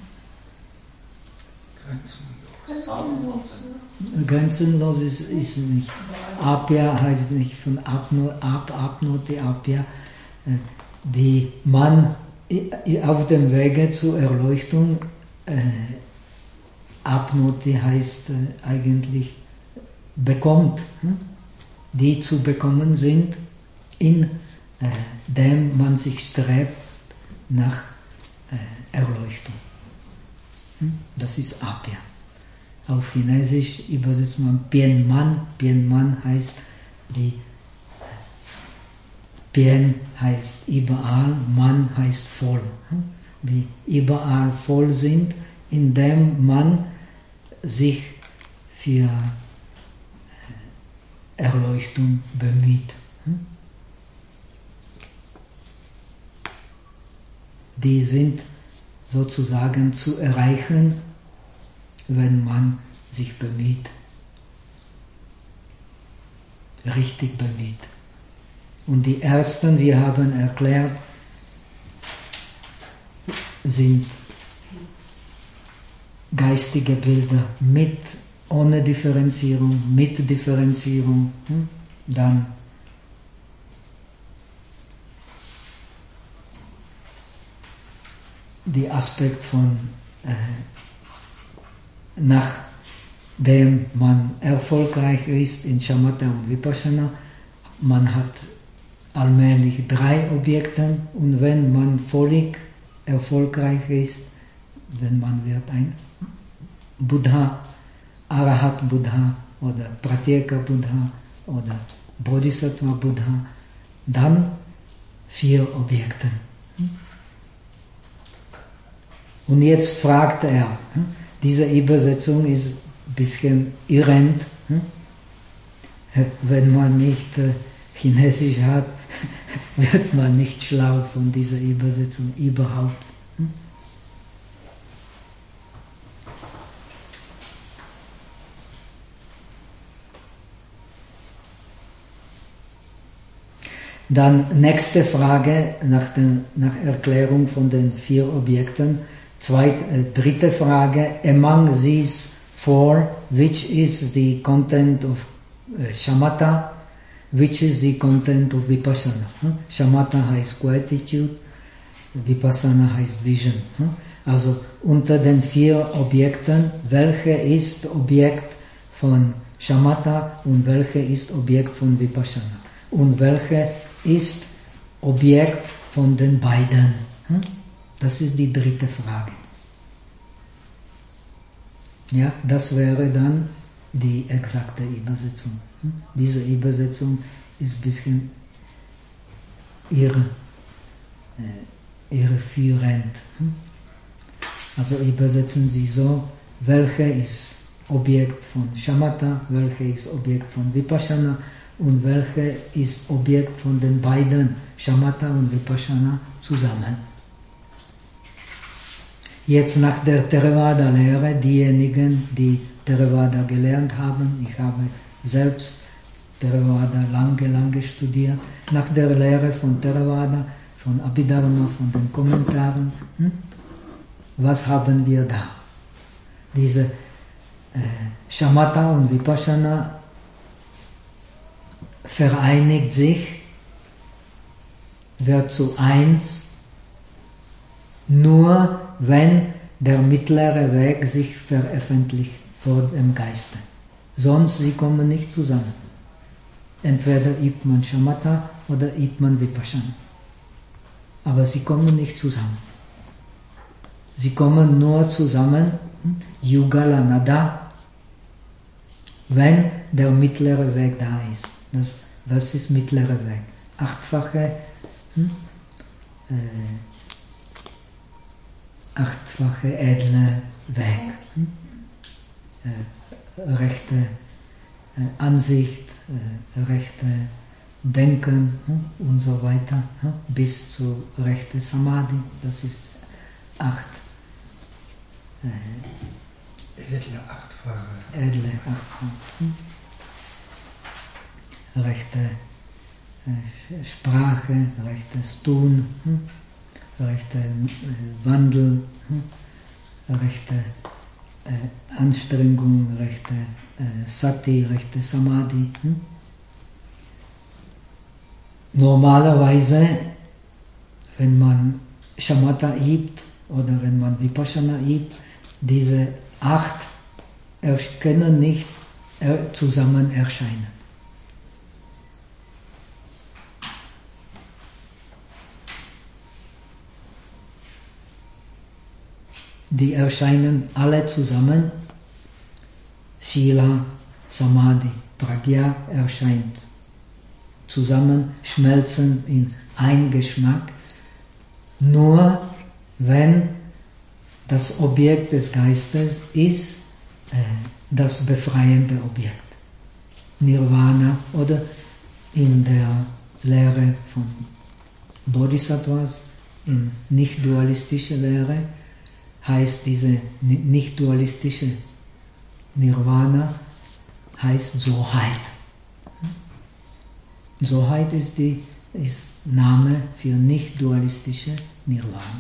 Grenzenlos. Grenzenlos ist, ist nicht. Apya heißt nicht von Abnote, Ab, Abnote, Apya, die man auf dem Wege zur Erleuchtung, äh, Abnote heißt äh, eigentlich bekommt, hm? die zu bekommen sind, in äh, dem man sich strebt nach äh, Erleuchtung. Hm? Das ist Apya. Auf Chinesisch übersetzt man Pian Man. Pian Man heißt die Pian heißt überall, Man heißt voll. Die überall voll sind, indem man sich für Erleuchtung bemüht. Die sind sozusagen zu erreichen, wenn man sich bemüht, richtig bemüht. Und die ersten, wir haben erklärt, sind geistige Bilder mit, ohne Differenzierung, mit Differenzierung, dann die Aspekt von äh, nachdem man erfolgreich ist in Shamatha und Vipassana, man hat allmählich drei Objekte und wenn man völlig erfolgreich ist, wenn man wird ein Buddha, Arahat Buddha oder Pratyeka Buddha oder Bodhisattva Buddha, dann vier Objekte. Und jetzt fragt er, diese Übersetzung ist ein bisschen irrend, wenn man nicht Chinesisch hat, wird man nicht schlau von dieser Übersetzung überhaupt. Dann nächste Frage nach, den, nach Erklärung von den vier Objekten. Zweit, äh, dritte Frage, among these four, which is the content of uh, Shamatha, which is the content of Vipassana? Hm? Shamatha heißt Quietude, Vipassana heißt Vision. Hm? Also unter den vier Objekten, welche ist Objekt von Shamatha und welche ist Objekt von Vipassana? Und welche ist Objekt von den beiden? Hm? Das ist die dritte Frage. Ja, das wäre dann die exakte Übersetzung. Hm? Diese Übersetzung ist ein bisschen irre, äh, irreführend. Hm? Also übersetzen Sie so, welche ist Objekt von Shamatha, welche ist Objekt von Vipassana und welche ist Objekt von den beiden, Shamatha und Vipassana, zusammen. Jetzt nach der Theravada-Lehre, diejenigen, die Theravada gelernt haben, ich habe selbst Theravada lange, lange studiert, nach der Lehre von Theravada, von Abhidharma, von den Kommentaren, hm? Was haben wir da? Diese äh, Shamatha und Vipassana vereinigt sich, wird zu eins, nur wenn der mittlere Weg sich veröffentlicht vor dem Geiste. Sonst sie kommen nicht zusammen. Entweder übt man Shamatha oder übt man Vipassana. Aber sie kommen nicht zusammen. Sie kommen nur zusammen, Yugala Nada, wenn der mittlere Weg da ist. Das, was ist mittlerer Weg? Achtfache hm, äh, achtfache edle Weg. Hm? Äh, rechte äh, Ansicht, äh, rechte Denken hm? und so weiter, hm? bis zu rechte Samadhi, das ist acht. Äh, edle achtfache. Edle achtfache. Hm? Rechte äh, Sprache, rechtes Tun, hm? rechte äh, Wandel, hm? rechte äh, Anstrengung, rechte äh, Sati, rechte Samadhi. Hm? Normalerweise, wenn man Shamatha übt oder wenn man Vipassana übt, diese acht können nicht zusammen erscheinen. Die erscheinen alle zusammen. Shila, Samadhi, Pragya erscheint zusammen, schmelzen in ein Geschmack, nur wenn das Objekt des Geistes ist äh, das befreiende Objekt. Nirvana oder in der Lehre von Bodhisattvas, in nicht-dualistischer Lehre, heißt diese nicht-dualistische Nirvana, heißt Soheit. Soheit ist, die, ist Name für nicht-dualistische Nirvana.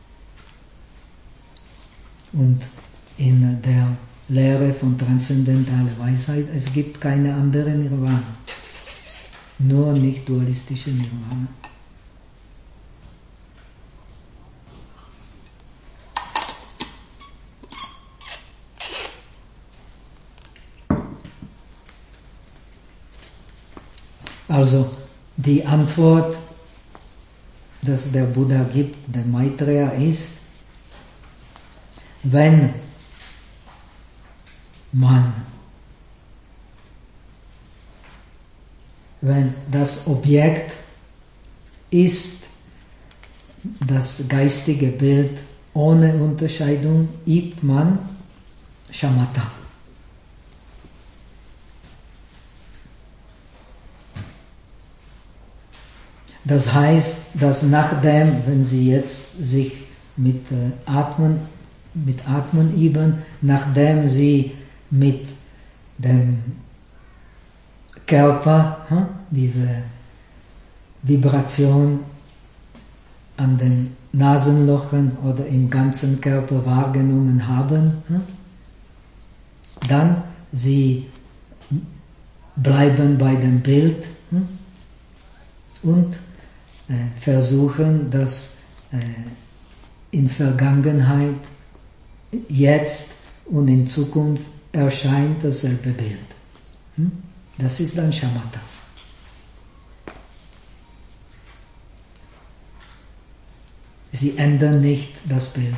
Und in der Lehre von transzendentaler Weisheit, es gibt keine andere Nirvana, nur nicht-dualistische Nirvana. Also die Antwort, dass der Buddha gibt, der Maitreya, ist, wenn man, wenn das Objekt ist das geistige Bild ohne Unterscheidung, übt man Shamatha. Das heißt, dass nachdem, wenn Sie jetzt sich mit äh, Atmen, mit Atmen üben, nachdem Sie mit dem Körper hm, diese Vibration an den Nasenlochen oder im ganzen Körper wahrgenommen haben, hm, dann Sie bleiben bei dem Bild hm, und versuchen, dass äh, in Vergangenheit, jetzt und in Zukunft erscheint dasselbe Bild. Hm? Das ist dann Shamatha. Sie ändern nicht das Bild.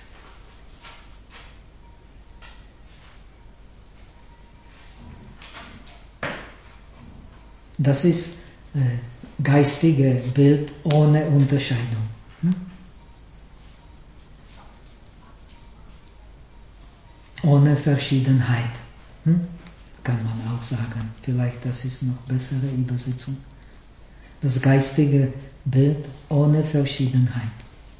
Das ist äh, geistige Bild ohne Unterscheidung. Hm? Ohne Verschiedenheit. Hm? Kann man auch sagen. Vielleicht das ist noch bessere Übersetzung. Das geistige Bild ohne Verschiedenheit.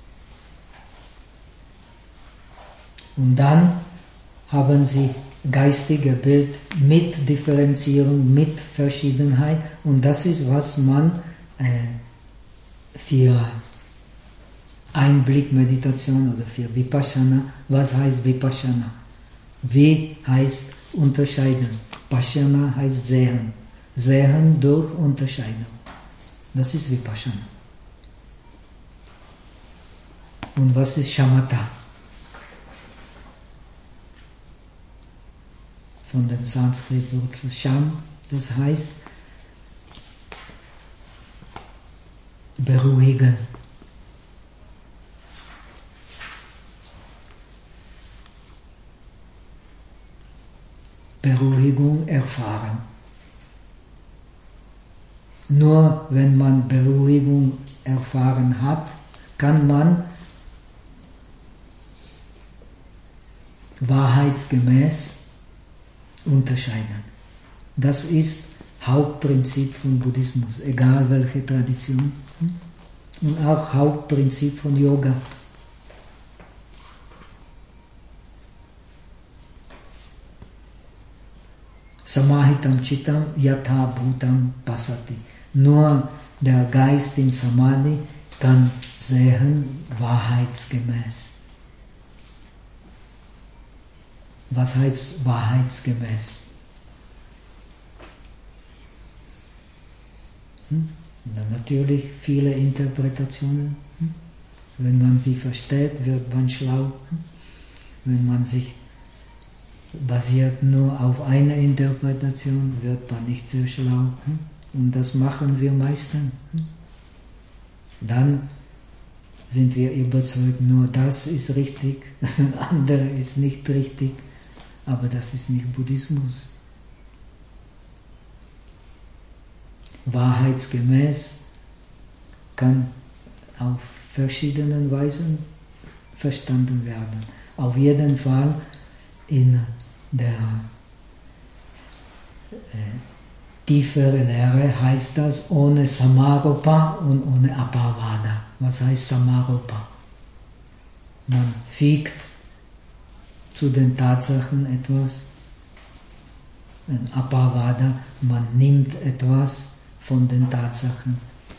Und dann haben Sie geistige Bild mit Differenzierung, mit Verschiedenheit, und das ist, was man äh, für Einblickmeditation oder für Vipassana, was heißt Vipassana? Wie heißt unterscheiden? Pashyana heißt sehen. Sehen durch Unterscheidung. Das ist Vipassana. Und was ist Shamatha? Von dem Sanskrit-Wurzel Sham, das heißt beruhigen. Beruhigung erfahren. Nur wenn man Beruhigung erfahren hat, kann man wahrheitsgemäß unterscheiden. Das ist Hauptprinzip von Buddhismus, egal welche Tradition. Und auch Hauptprinzip von Yoga. Samahitam Chittam Yatha Bhutam Pasati. Nur der Geist in Samadhi kann sehen wahrheitsgemäß. Was heißt wahrheitsgemäß? Hm? Dann natürlich viele Interpretationen. Hm? Wenn man sie versteht, wird man schlau. Hm? Wenn man sich basiert nur auf einer Interpretation, wird man nicht sehr schlau. Hm? Und das machen wir meistens. Hm? Dann sind wir überzeugt, nur das ist richtig, andere ist nicht richtig. Aber das ist nicht Buddhismus. Wahrheitsgemäß kann auf verschiedenen Weisen verstanden werden. Auf jeden Fall in der äh, tieferen Lehre heißt das ohne Samaropa und ohne Apavada. Was heißt Samaropa? Man fügt zu den Tatsachen etwas. Ein Apavada, man nimmt etwas von den Tatsachen.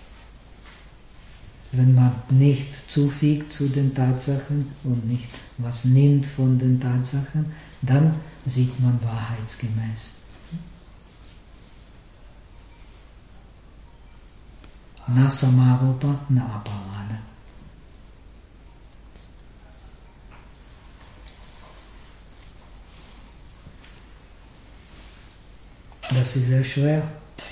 Wenn man nicht zufügt zu den Tatsachen und nicht was nimmt von den Tatsachen, dann sieht man wahrheitsgemäß. Na Samaropa, na Apavada. Das ist sehr schwer.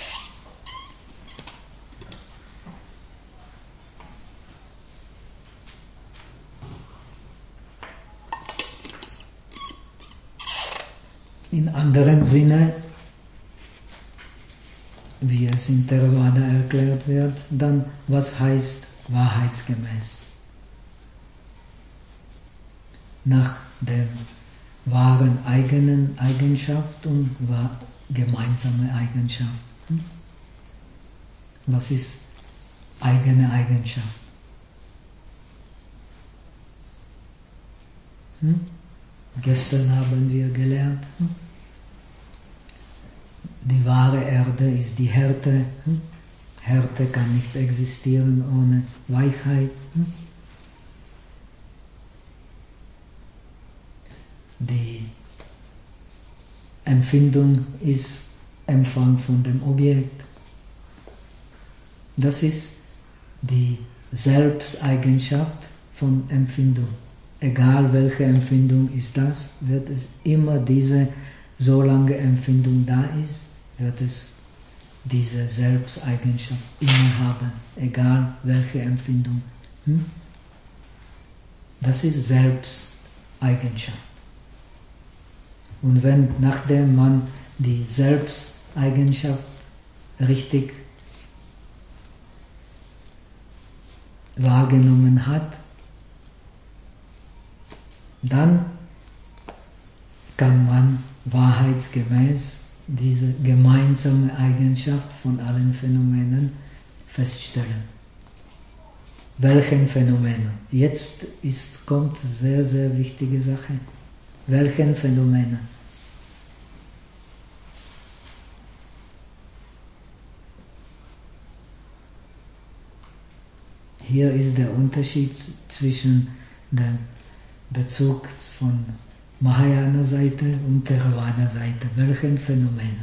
In anderem Sinne, wie es in Theravada erklärt wird, dann was heißt wahrheitsgemäß? Nach der wahren eigenen Eigenschaft und gemeinsame Eigenschaft. Was ist eigene Eigenschaft? Hm? Gestern haben wir gelernt, hm? Die wahre Erde ist die Härte. Hm? Härte kann nicht existieren ohne Weichheit. Hm? Die Empfindung ist Empfang von dem Objekt. Das ist die Selbsteigenschaft von Empfindung. Egal welche Empfindung ist das, wird es immer diese, solange Empfindung da ist, wird es diese Selbsteigenschaft immer haben. Egal welche Empfindung. Hm? Das ist Selbsteigenschaft. Und wenn, nachdem man die Selbsteigenschaft richtig wahrgenommen hat, dann kann man wahrheitsgemäß diese gemeinsame Eigenschaft von allen Phänomenen feststellen. Welchen Phänomenen? Jetzt ist, kommt eine sehr, sehr wichtige Sache. Welchen Phänomenen? Hier ist der Unterschied zwischen dem Bezug von Mahayana-Seite und Theravada-Seite. Welchen Phänomenen?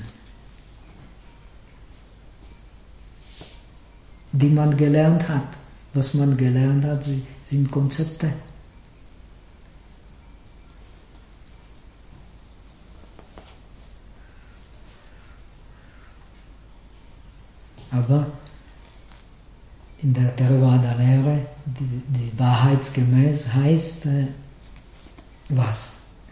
Die man gelernt hat. Was man gelernt hat, sind Konzepte. Aber in der Theravada-Lehre, die, die wahrheitsgemäß heißt, äh, was?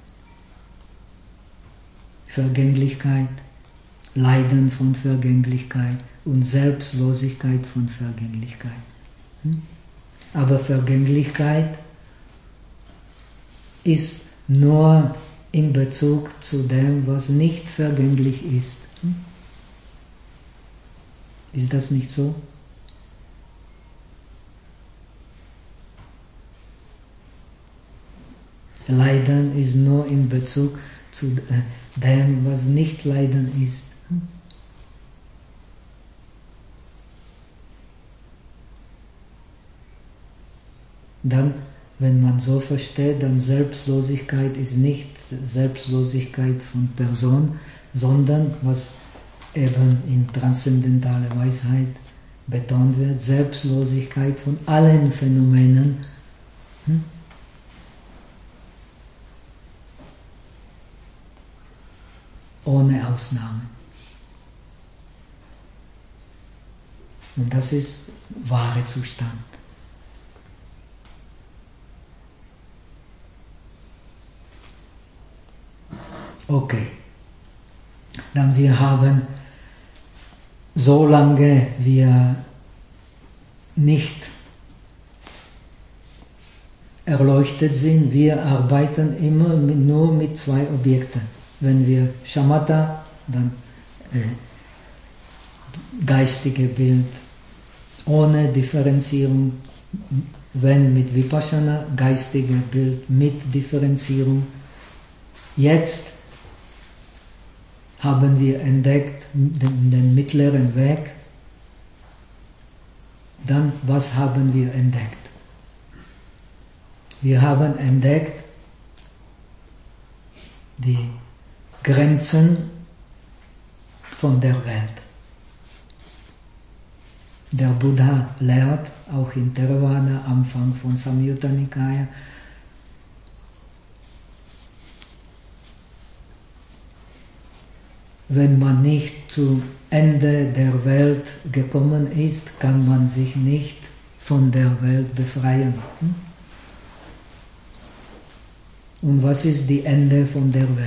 Vergänglichkeit, Leiden von Vergänglichkeit und Selbstlosigkeit von Vergänglichkeit. Hm? Aber Vergänglichkeit ist nur in Bezug zu dem, was nicht vergänglich ist. Ist das nicht so? Leiden ist nur in Bezug zu dem, was nicht Leiden ist. Dann, wenn man so versteht, dann Selbstlosigkeit ist nicht Selbstlosigkeit von Person, sondern, was eben in transzendentaler Weisheit betont wird, Selbstlosigkeit von allen Phänomenen. Hm? Ohne Ausnahme. Und das ist wahrer Zustand. Okay. Dann wir haben, solange wir nicht erleuchtet sind, wir arbeiten immer mit, nur mit zwei Objekten. Wenn wir Shamatha, dann äh, geistige Bild ohne Differenzierung, wenn mit Vipassana, geistige Bild mit Differenzierung. Jetzt haben wir entdeckt den, den mittleren Weg. Dann, was haben wir entdeckt? Wir haben entdeckt die Grenzen von der Welt. Der Buddha lehrt, auch in Theravada, Anfang von Samyutta Nikaya, wenn man nicht zu Ende der Welt gekommen ist, kann man sich nicht von der Welt befreien. Und was ist die Ende von der Welt?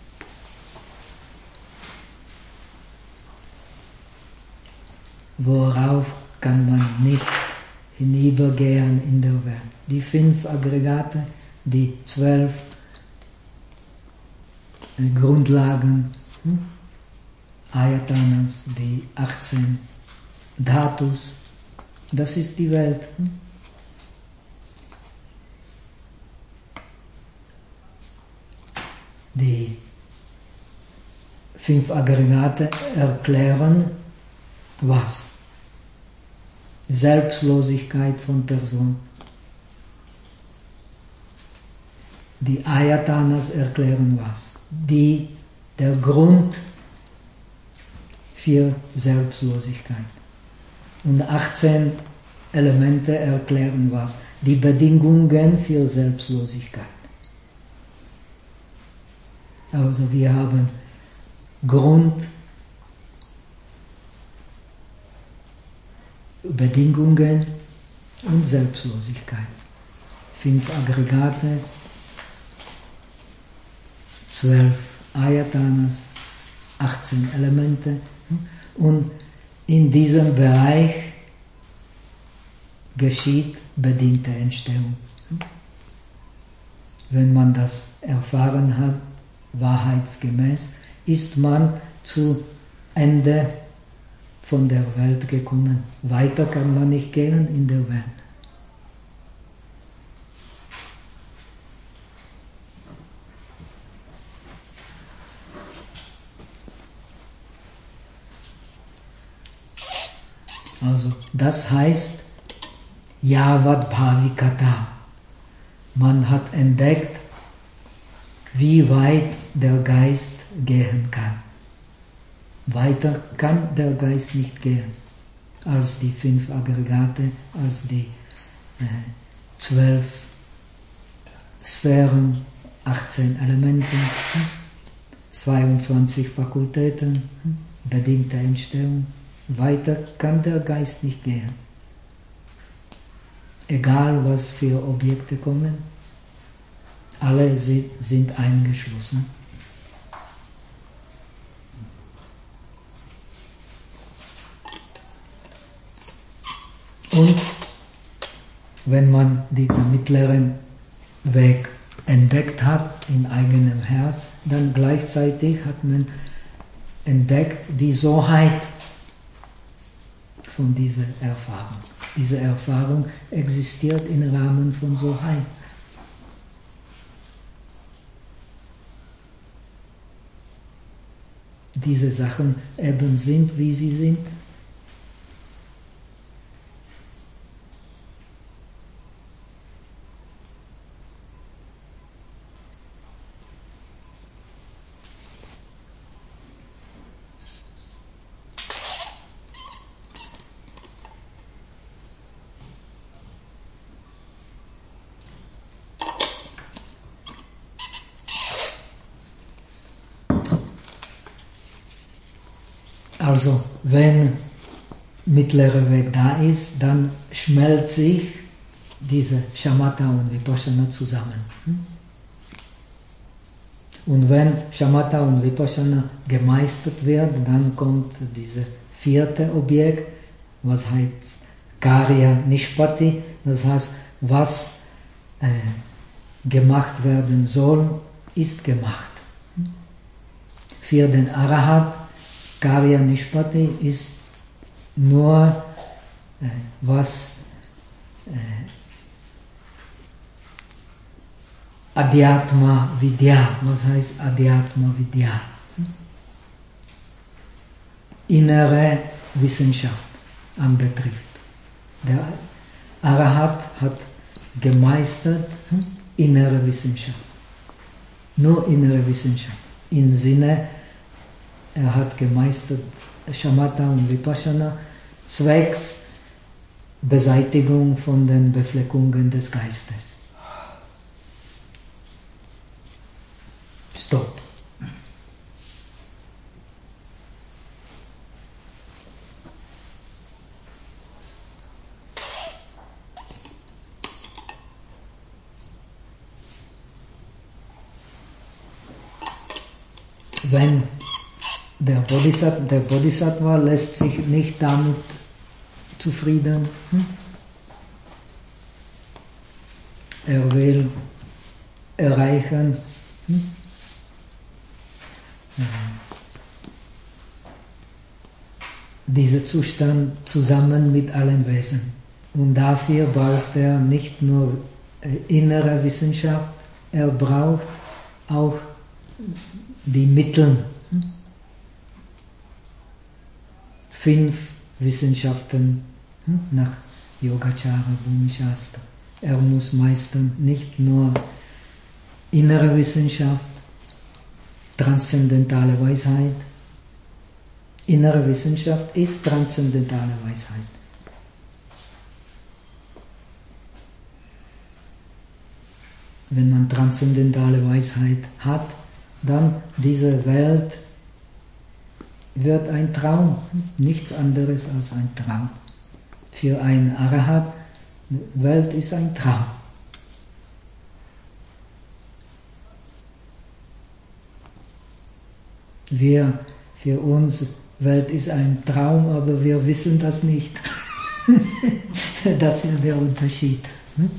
Worauf kann man nicht hinübergehen in der Welt? Die fünf Aggregate, die zwölf Grundlagen, hm? Ayatanas, die achtzehn Dhatus, das ist die Welt. Hm? Die fünf Aggregate erklären was? Selbstlosigkeit von Person. Die Ayatanas erklären was? Die, der Grund für Selbstlosigkeit. Und achtzehn Elemente erklären was? Die Bedingungen für Selbstlosigkeit. Also wir haben Grund, Bedingungen und Selbstlosigkeit. Fünf Aggregate, zwölf Ayatanas, achtzehn Elemente. Und in diesem Bereich geschieht bedingte Entstehung. Wenn man das erfahren hat, wahrheitsgemäß, ist man zu Ende von der Welt gekommen. Weiter kann man nicht gehen in der Welt. Also, das heißt, Yavat Bhavikata. Man hat entdeckt, wie weit der Geist gehen kann. Weiter kann der Geist nicht gehen, als die fünf Aggregate, als die äh, zwölf Sphären, achtzehn Elemente, zweiundzwanzig Fakultäten, bedingte Entstehung. Weiter kann der Geist nicht gehen. Egal was für Objekte kommen, alle sind eingeschlossen. Und wenn man diesen mittleren Weg entdeckt hat in eigenem Herz, dann gleichzeitig hat man entdeckt die Soheit von dieser Erfahrung. Diese Erfahrung existiert im Rahmen von Soheit. Diese Sachen eben sind, wie sie sind. Also, wenn mittlerer Weg da ist, dann schmelzt sich diese Shamatha und Vipassana zusammen. Und wenn Shamatha und Vipassana gemeistert wird, dann kommt dieses vierte Objekt, was heißt Karya Nishpati, das heißt, was äh, gemacht werden soll, ist gemacht. Für den Arahat Karya Nishpati ist nur äh, was äh, Adhyatma Vidya, was heißt Adhyatma Vidya? Innere Wissenschaft anbetrifft. Der Arahat hat gemeistert hm, innere Wissenschaft. Nur innere Wissenschaft. Im Sinne, er hat gemeistert Shamatha und Vipassana zwecks Beseitigung von den Befleckungen des Geistes. Stopp. Wenn der Bodhisattva, der Bodhisattva lässt sich nicht damit zufrieden. Hm? Er will erreichen, hm? diesen Zustand zusammen mit allen Wesen. Und dafür braucht er nicht nur innere Wissenschaft, er braucht auch die Mittel. Fünf Wissenschaften nach Yogacara, Bhumishastra. Er muss meistern nicht nur innere Wissenschaft, transzendentale Weisheit. Innere Wissenschaft ist transzendentale Weisheit. Wenn man transzendentale Weisheit hat, dann diese Welt wird ein Traum, nichts anderes als ein Traum. Für einen Arahat, die Welt ist ein Traum. Wir, für uns, Welt ist ein Traum, aber wir wissen das nicht. Das ist der Unterschied. Hm?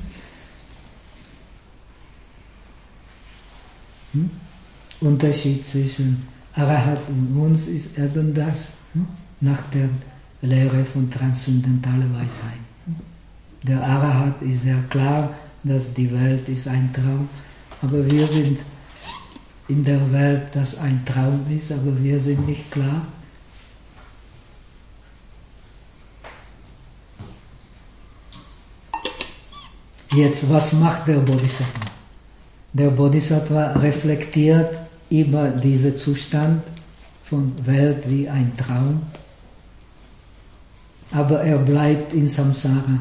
Hm? Unterschied zwischen Arahat und uns ist eben das, hm? nach der Lehre von transzendentaler Weisheit. Der Arahat ist sehr klar, dass die Welt ist ein Traum, aber wir sind in der Welt, dass ein Traum ist, aber wir sind nicht klar. Jetzt, was macht der Bodhisattva? Der Bodhisattva reflektiert über diesen Zustand von Welt wie ein Traum, aber er bleibt in Samsara.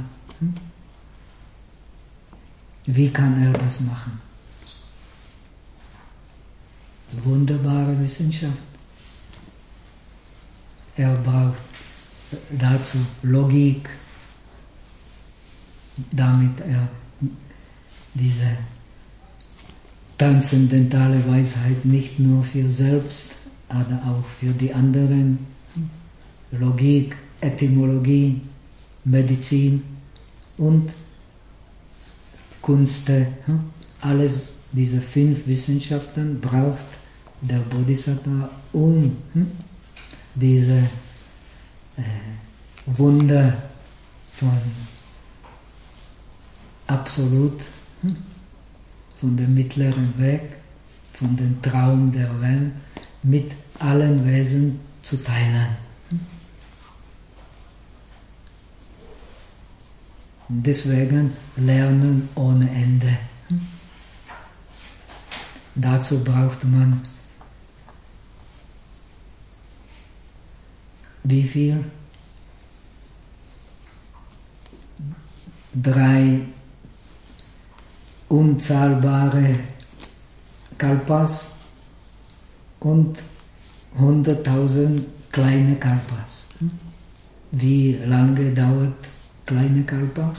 Wie kann er das machen? Wunderbare Wissenschaft. Er braucht dazu Logik, damit er diese transzendentale Weisheit nicht nur für selbst, aber auch für die anderen, Logik, Etymologie, Medizin und Kunst, alles diese fünf Wissenschaften braucht der Bodhisattva, um hm, diese äh, Wunder von Absolut, hm, von dem mittleren Weg, von dem Traum der Welt mit allen Wesen zu teilen. Deswegen lernen ohne Ende. Dazu braucht man wie viel? Drei unzahlbare Kalpas und hunderttausend kleine Kalpas. Wie lange dauert kleine Kalpa?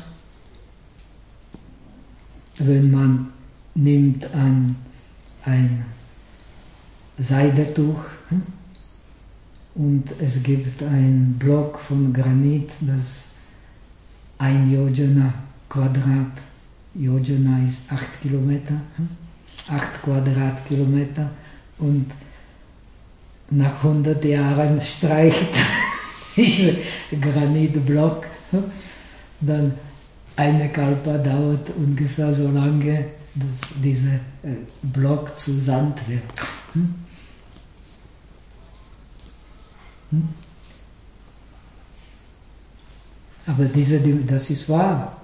Wenn man nimmt an ein Seidetuch und es gibt einen Block von Granit, das ein Yojana Quadrat, Yojana ist acht Kilometer, acht Quadratkilometer, und nach hundert Jahren streicht dieser Granitblock, dann eine Kalpa dauert ungefähr so lange, dass dieser Block zu Sand wird. Hm? Hm? Aber diese, das ist wahr.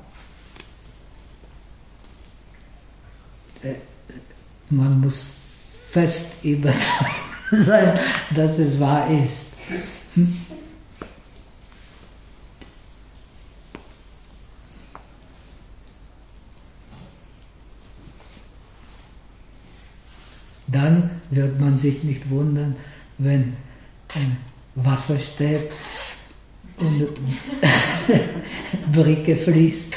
Man muss fest überzeugt sein, dass es wahr ist. Hm? Dann wird man sich nicht wundern, wenn Wasser steht und Brücke fließt.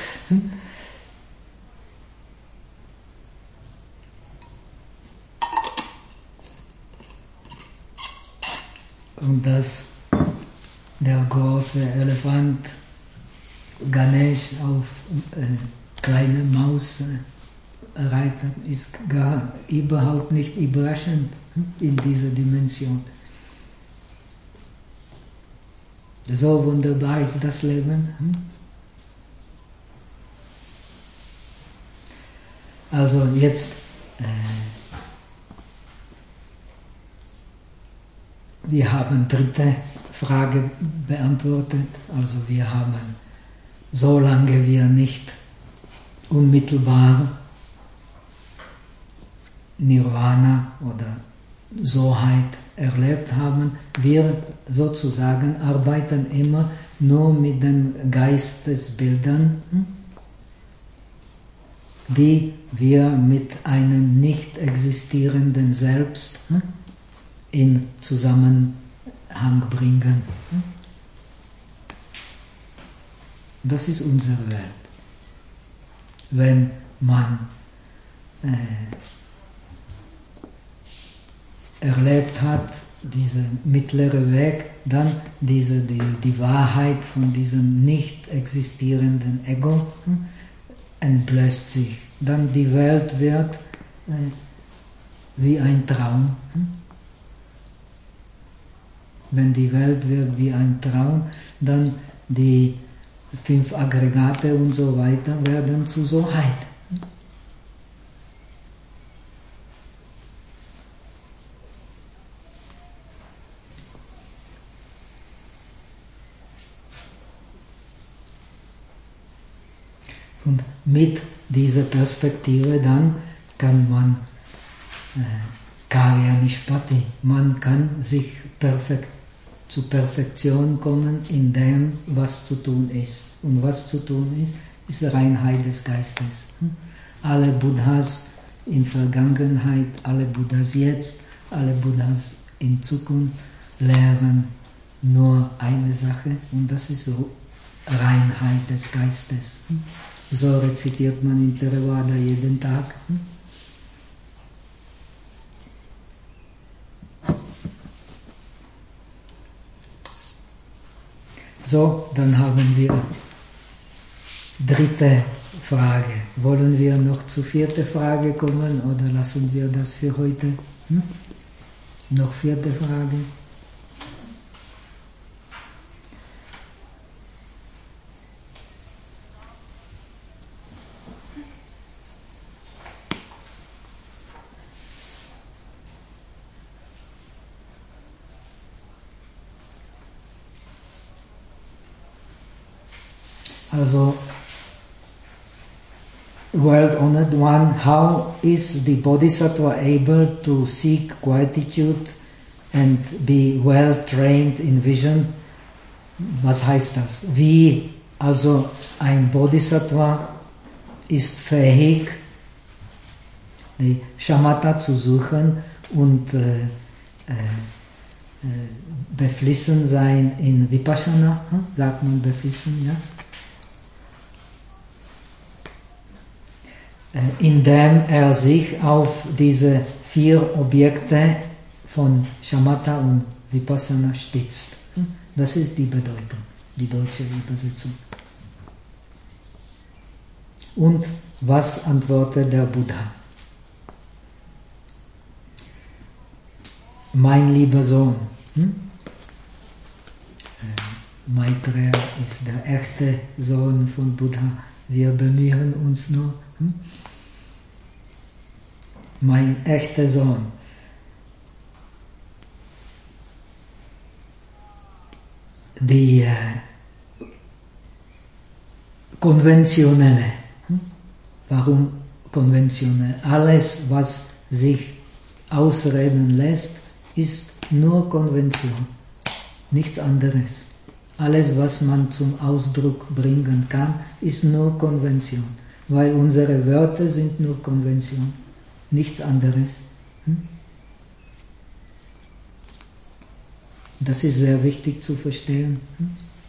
Und dass der große Elefant Ganesh auf eine kleine Maus reitet, ist gar überhaupt nicht überraschend in dieser Dimension. So wunderbar ist das Leben. Also jetzt, äh, wir haben dritte Frage beantwortet. Also wir haben, solange wir nicht unmittelbar Nirvana oder Soheit erlebt haben, wir sozusagen arbeiten immer nur mit den Geistesbildern, die wir mit einem nicht existierenden Selbst in Zusammenhang bringen. Das ist unsere Welt. Wenn man äh, erlebt hat, dieser mittlere Weg, dann diese, die, die Wahrheit von diesem nicht existierenden Ego hm, entblößt sich. Dann die Welt wird äh, wie ein Traum. Hm. Wenn die Welt wird wie ein Traum, dann die fünf Aggregate und so weiter werden zu Soheit. Und mit dieser Perspektive dann kann man äh, Karya Nishpati, man kann sich perfekt, zu Perfektion kommen in dem, was zu tun ist. Und was zu tun ist, ist Reinheit des Geistes. Alle Buddhas in Vergangenheit, alle Buddhas jetzt, alle Buddhas in Zukunft lehren nur eine Sache, und das ist Reinheit des Geistes. So rezitiert man in Theravada jeden Tag. So, dann haben wir dritte Frage. Wollen wir noch zur vierten Frage kommen oder lassen wir das für heute? Hm? Noch vierte Frage. Also, World-honored one, how is the Bodhisattva able to seek quietude and be well trained in vision? Was heißt das? Wie also ein Bodhisattva ist fähig, die Shamatha zu suchen und äh, äh, beflissen sein in Vipassana, hm? Sagt man beflissen, ja? Indem er sich auf diese vier Objekte von Shamatha und Vipassana stützt. Das ist die Bedeutung, die deutsche Übersetzung. Und was antwortet der Buddha? Mein lieber Sohn, hm? Maitreya ist der echte Sohn von Buddha. Wir bemühen uns nur. Hm? Mein echter Sohn. Die äh, konventionelle. Hm? Warum konventionell? Alles, was sich ausreden lässt, ist nur Konvention. Nichts anderes. Alles, was man zum Ausdruck bringen kann, ist nur Konvention. Weil unsere Wörter sind nur Konvention. Nichts anderes. Hm? Das ist sehr wichtig zu verstehen. Hm?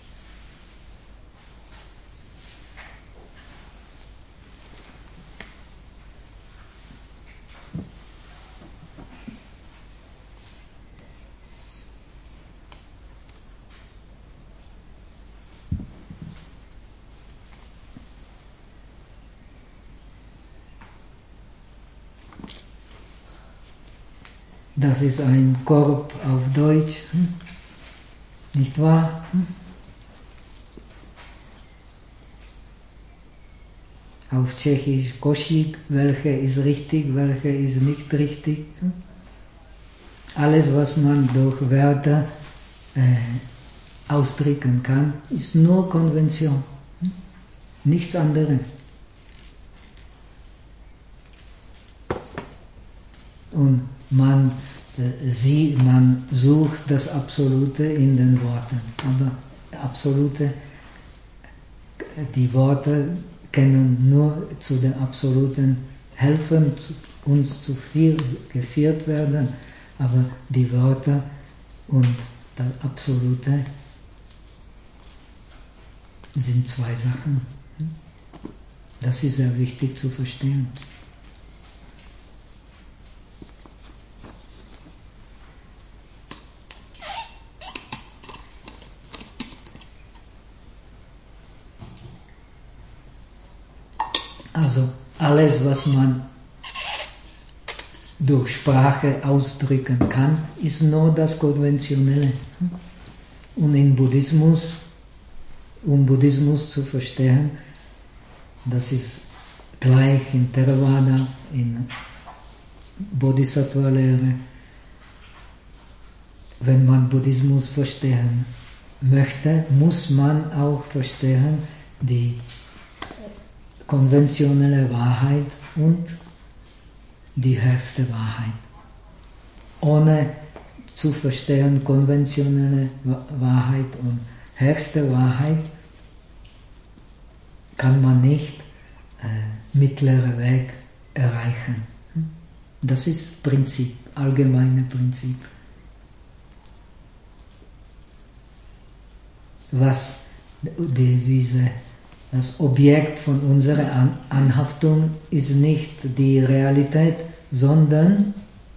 Das ist ein Korb auf Deutsch, hm? Nicht wahr? Hm? Auf Tschechisch Košík, welche ist richtig, welche ist nicht richtig. Hm? Alles, was man durch Wörter äh, ausdrücken kann, ist nur Konvention. Hm? Nichts anderes. Und man, äh, sie, man sucht das Absolute in den Worten. Aber Absolute, die Worte können nur zu den Absoluten helfen, zu, uns zu viel geführt werden. Aber die Wörter und das Absolute sind zwei Sachen. Das ist sehr wichtig zu verstehen. Also alles, was man durch Sprache ausdrücken kann, ist nur das Konventionelle. Und im Buddhismus, um Buddhismus zu verstehen, das ist gleich in Theravada, in Bodhisattva-Lehre, wenn man Buddhismus verstehen möchte, muss man auch verstehen die konventionelle Wahrheit und die höchste Wahrheit. Ohne zu verstehen konventionelle Wahrheit und höchste Wahrheit kann man nicht äh, mittleren Weg erreichen. Das ist Prinzip, allgemeine Prinzip. Was die, diese Das Objekt von unserer An- Anhaftung ist nicht die Realität, sondern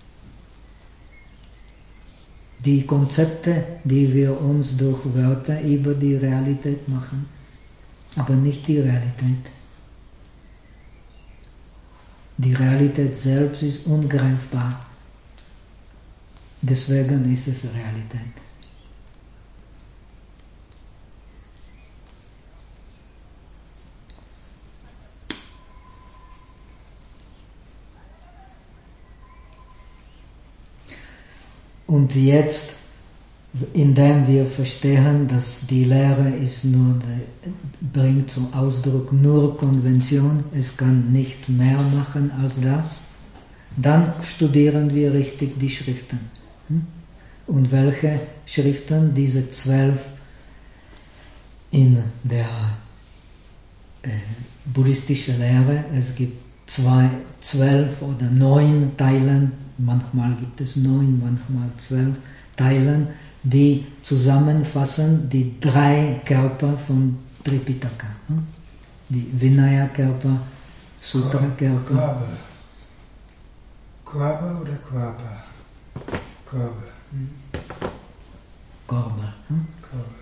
die Konzepte, die wir uns durch Wörter über die Realität machen, aber nicht die Realität. Die Realität selbst ist ungreifbar. Deswegen ist es Realität. Und jetzt, indem wir verstehen, dass die Lehre ist nur, bringt zum Ausdruck nur Konvention, es kann nicht mehr machen als das, dann studieren wir richtig die Schriften. Und welche Schriften? Diese zwölf in der äh, buddhistischen Lehre. Es gibt zwei, zwölf oder neun Teilen, manchmal gibt es neun, manchmal zwölf Teilen, die zusammenfassen die drei Körper von Tripitaka. Die Vinaya-Körper, Sutra-Körper. Körbe. Körbe oder Körper? Körbe. Körbe. Hm? Körbe.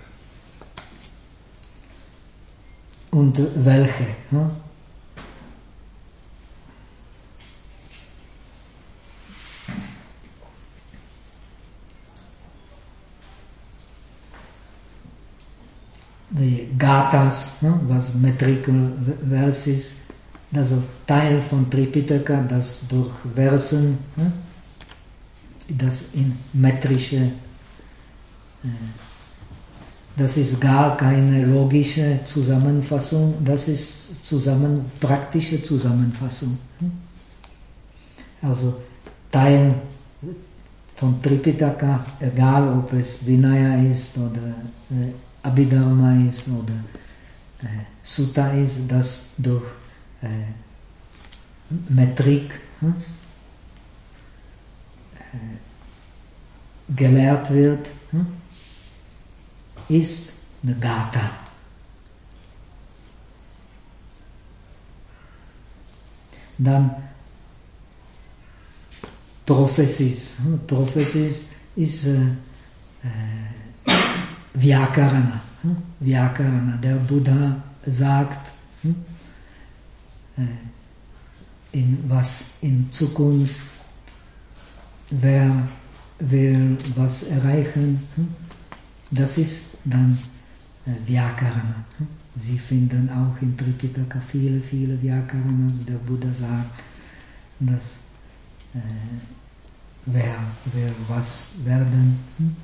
Und welche? Hm? Die Gathas, hm? Was Metrical Vers ist, also Teil von Tripitaka, das durch Versen, hm? Das in metrische, äh, das ist gar keine logische Zusammenfassung, das ist zusammen, praktische Zusammenfassung. Hm? Also Teil von Tripitaka, egal ob es Vinaya ist oder äh, Abhidharma ist oder äh, Sutta ist, das durch äh, Metrik hm, äh, gelehrt wird, hm, ist eine Gatha. Dann Prophecies. Hm, Prophecies ist äh, äh, Vyakarana. Hm? Vyakarana. Der Buddha sagt, hm? äh, in was in Zukunft, wer will was erreichen, hm? Das ist dann äh, Vyakarana. Hm? Sie finden auch in Tripitaka viele, viele Vyakaranas. Der Buddha sagt, dass äh, wer will was werden, hm?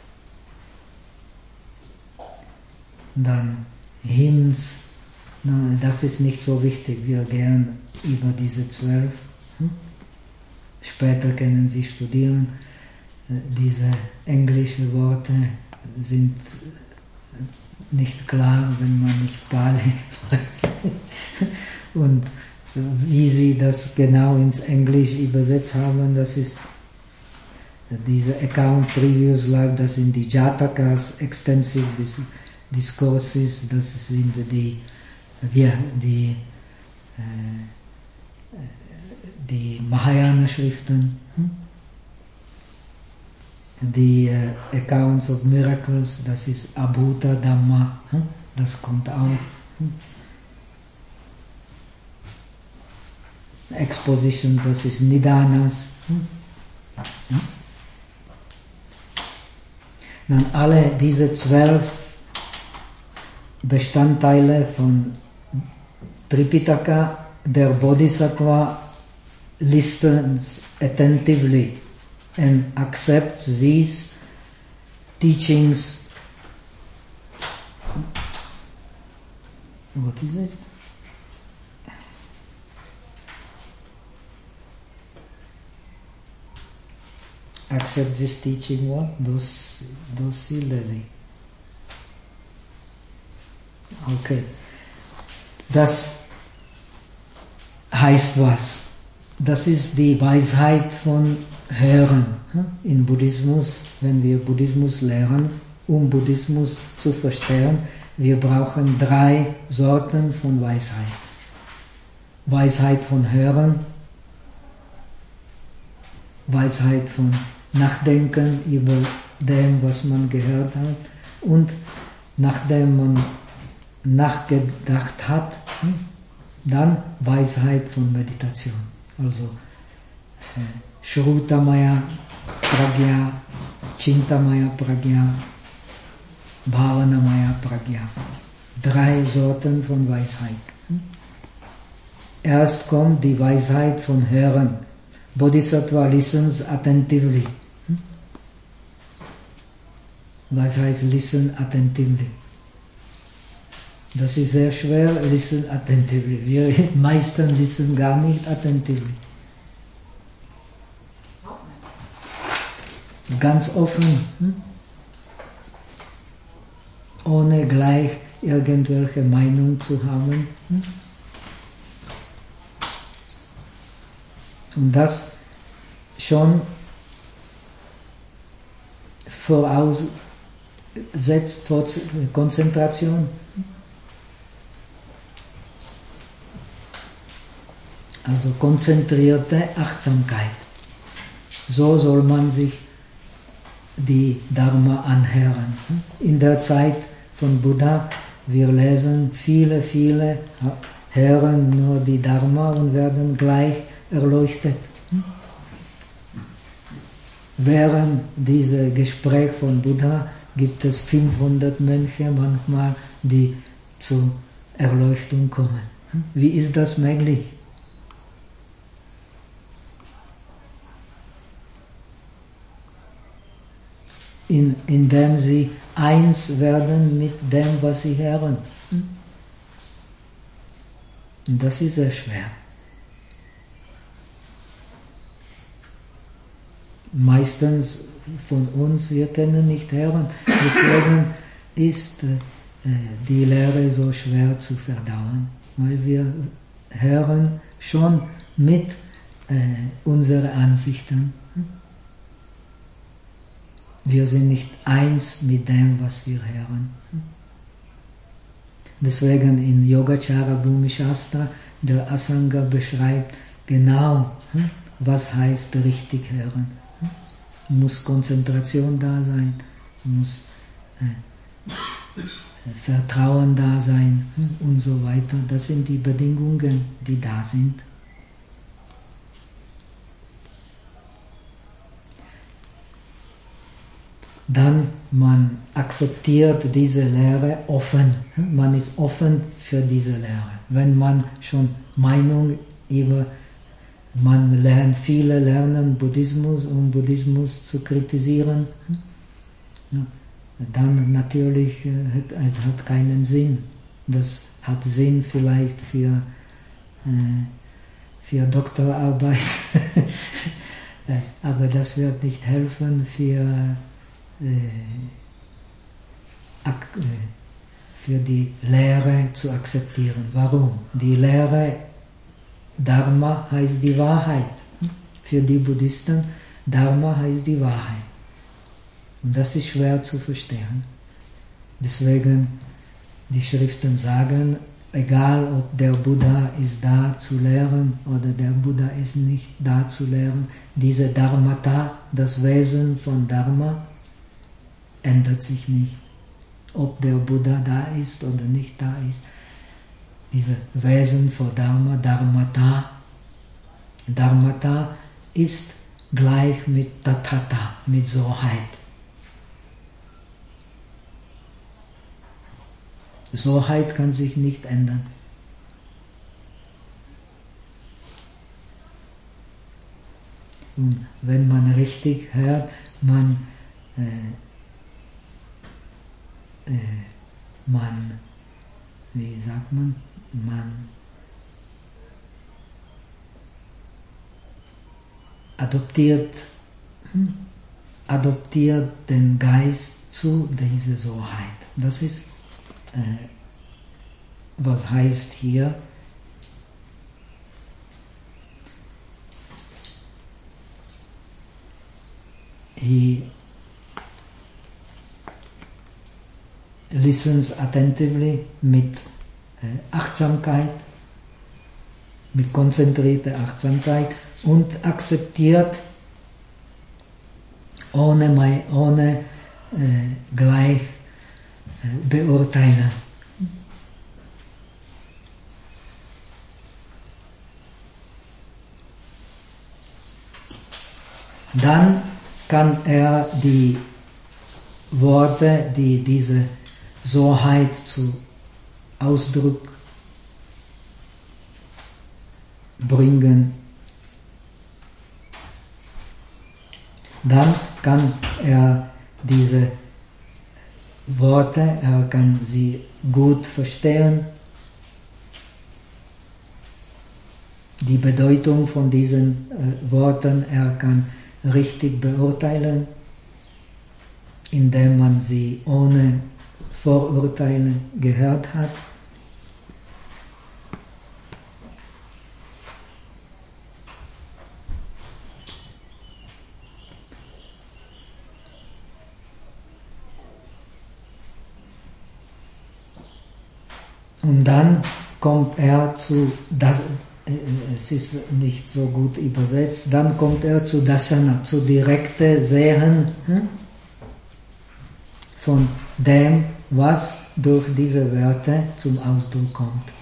Dann Hymns, na, das ist nicht so wichtig, wir gehen über diese zwölf. Hm? Später können Sie studieren, diese englischen Worte sind nicht klar, wenn man nicht Pali weiß. Und wie Sie das genau ins Englische übersetzt haben, das ist diese Account Previous Life, das sind die Jatakas, Extensive Discourses, das sind die, wir, die, äh, die Mahayana-Schriften, hm? Die äh, Accounts of Miracles, das ist Abhuta Dhamma, hm? Das kommt auch. Hm? Exposition, das ist Nidanas. Hm? Ja? Dann alle diese zwölf Bestandteile von Tripitaka, der Bodhisattva listens attentively and accepts these teachings. What is it? Accept this teaching what? Dos, docilely. Okay. Das heißt was? Das ist die Weisheit von Hören. In Buddhismus, wenn wir Buddhismus lehren, um Buddhismus zu verstehen, wir brauchen drei Sorten von Weisheit. Weisheit von Hören, Weisheit von Nachdenken über dem, was man gehört hat, und nachdem man nachgedacht hat, dann Weisheit von Meditation. Also äh, Shrutamaya Pragya, Chintamaya Pragya, Bhavanamaya Pragya. Drei Sorten von Weisheit. Erst kommt die Weisheit von Hören. Bodhisattva listens attentively. Was heißt listen attentively? Das ist sehr schwer, listen attentively. Wir meisten listen gar nicht attentively. Ganz offen, hm? Ohne gleich irgendwelche Meinung zu haben. Hm? Und das schon voraussetzt Konzentration. Also konzentrierte Achtsamkeit. So soll man sich die Dharma anhören. In der Zeit von Buddha, wir lesen viele, viele, hören nur die Dharma und werden gleich erleuchtet. Während dieses Gespräch von Buddha gibt es fünfhundert Mönche manchmal, die zur Erleuchtung kommen. Wie ist das möglich? In, indem sie eins werden mit dem, was sie hören. Und das ist sehr schwer. Meistens von uns, wir können nicht hören. Deswegen ist äh, die Lehre so schwer zu verdauen, weil wir hören schon mit äh, unseren Ansichten. Wir sind nicht eins mit dem, was wir hören. Deswegen in Yogacara Bhumi Shastra, der Asanga beschreibt genau, was heißt richtig hören. Muss Konzentration da sein, muss äh, Vertrauen da sein und so weiter. Das sind die Bedingungen, die da sind. Dann man akzeptiert diese Lehre offen. Man ist offen für diese Lehre. Wenn man schon Meinung über, man lernt, viele lernen Buddhismus, um Buddhismus zu kritisieren, dann natürlich hat, hat keinen Sinn. Das hat Sinn vielleicht für, für Doktorarbeit, aber das wird nicht helfen für für die Lehre zu akzeptieren. Warum? Die Lehre Dharma heißt die Wahrheit. Für die Buddhisten Dharma heißt die Wahrheit. Und das ist schwer zu verstehen. Deswegen die Schriften sagen, egal ob der Buddha ist da zu lehren oder der Buddha ist nicht da zu lehren, diese Dharmata, das Wesen von Dharma, ändert sich nicht. Ob der Buddha da ist oder nicht da ist. Dieses Wesen von Dharma, Dharmata, Dharmata ist gleich mit Tathata, mit Soheit. Soheit kann sich nicht ändern. Und wenn man richtig hört, man äh, man, wie sagt man, man adoptiert, adoptiert den Geist zu dieser Soheit. Das ist, äh, was heißt hier, he listens attentively mit äh, Achtsamkeit, mit konzentrierter Achtsamkeit und akzeptiert ohne, ohne äh, gleich äh, beurteilen. dann kann er die Worte, die diese Soheit zu Ausdruck bringen, dann kann er diese Worte, er kann sie gut verstehen, die Bedeutung von diesen äh, Worten, er kann richtig beurteilen, indem man sie ohne Vorurteile gehört hat. Und dann kommt er zu, das, es ist nicht so gut übersetzt, dann kommt er zu Dasana, zu direkte Sehen hm, von dem, was durch diese Werte zum Ausdruck kommt.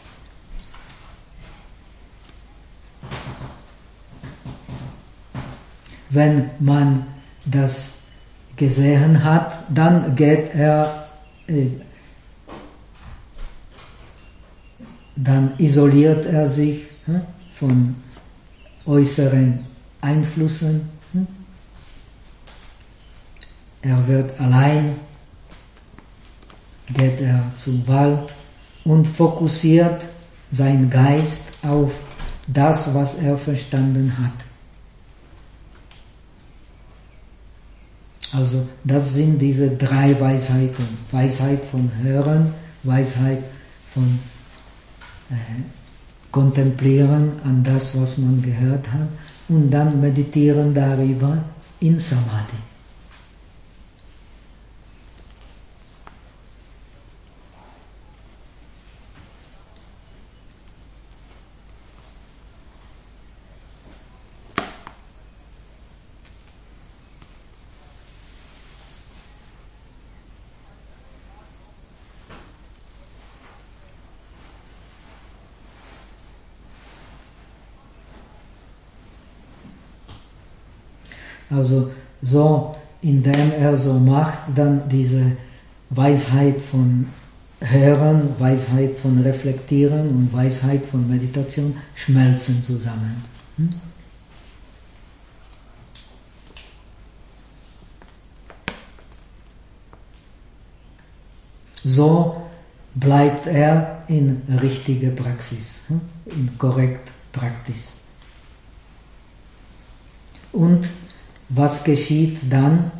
Wenn man das gesehen hat, dann geht er äh, dann isoliert er sich hm, von äußeren Einflüssen. Hm. Er wird allein, geht er zum Wald und fokussiert seinen Geist auf das, was er verstanden hat. Also das sind diese drei Weisheiten. Weisheit von Hören, Weisheit von Äh, kontemplieren an das, was man gehört hat, und dann meditieren darüber in Samadhi. Also so, indem er so macht, dann diese Weisheit von Hören, Weisheit von Reflektieren und Weisheit von Meditation schmelzen zusammen. Hm? So bleibt er in richtiger Praxis, hm? in korrekt Praxis. Und was geschieht dann?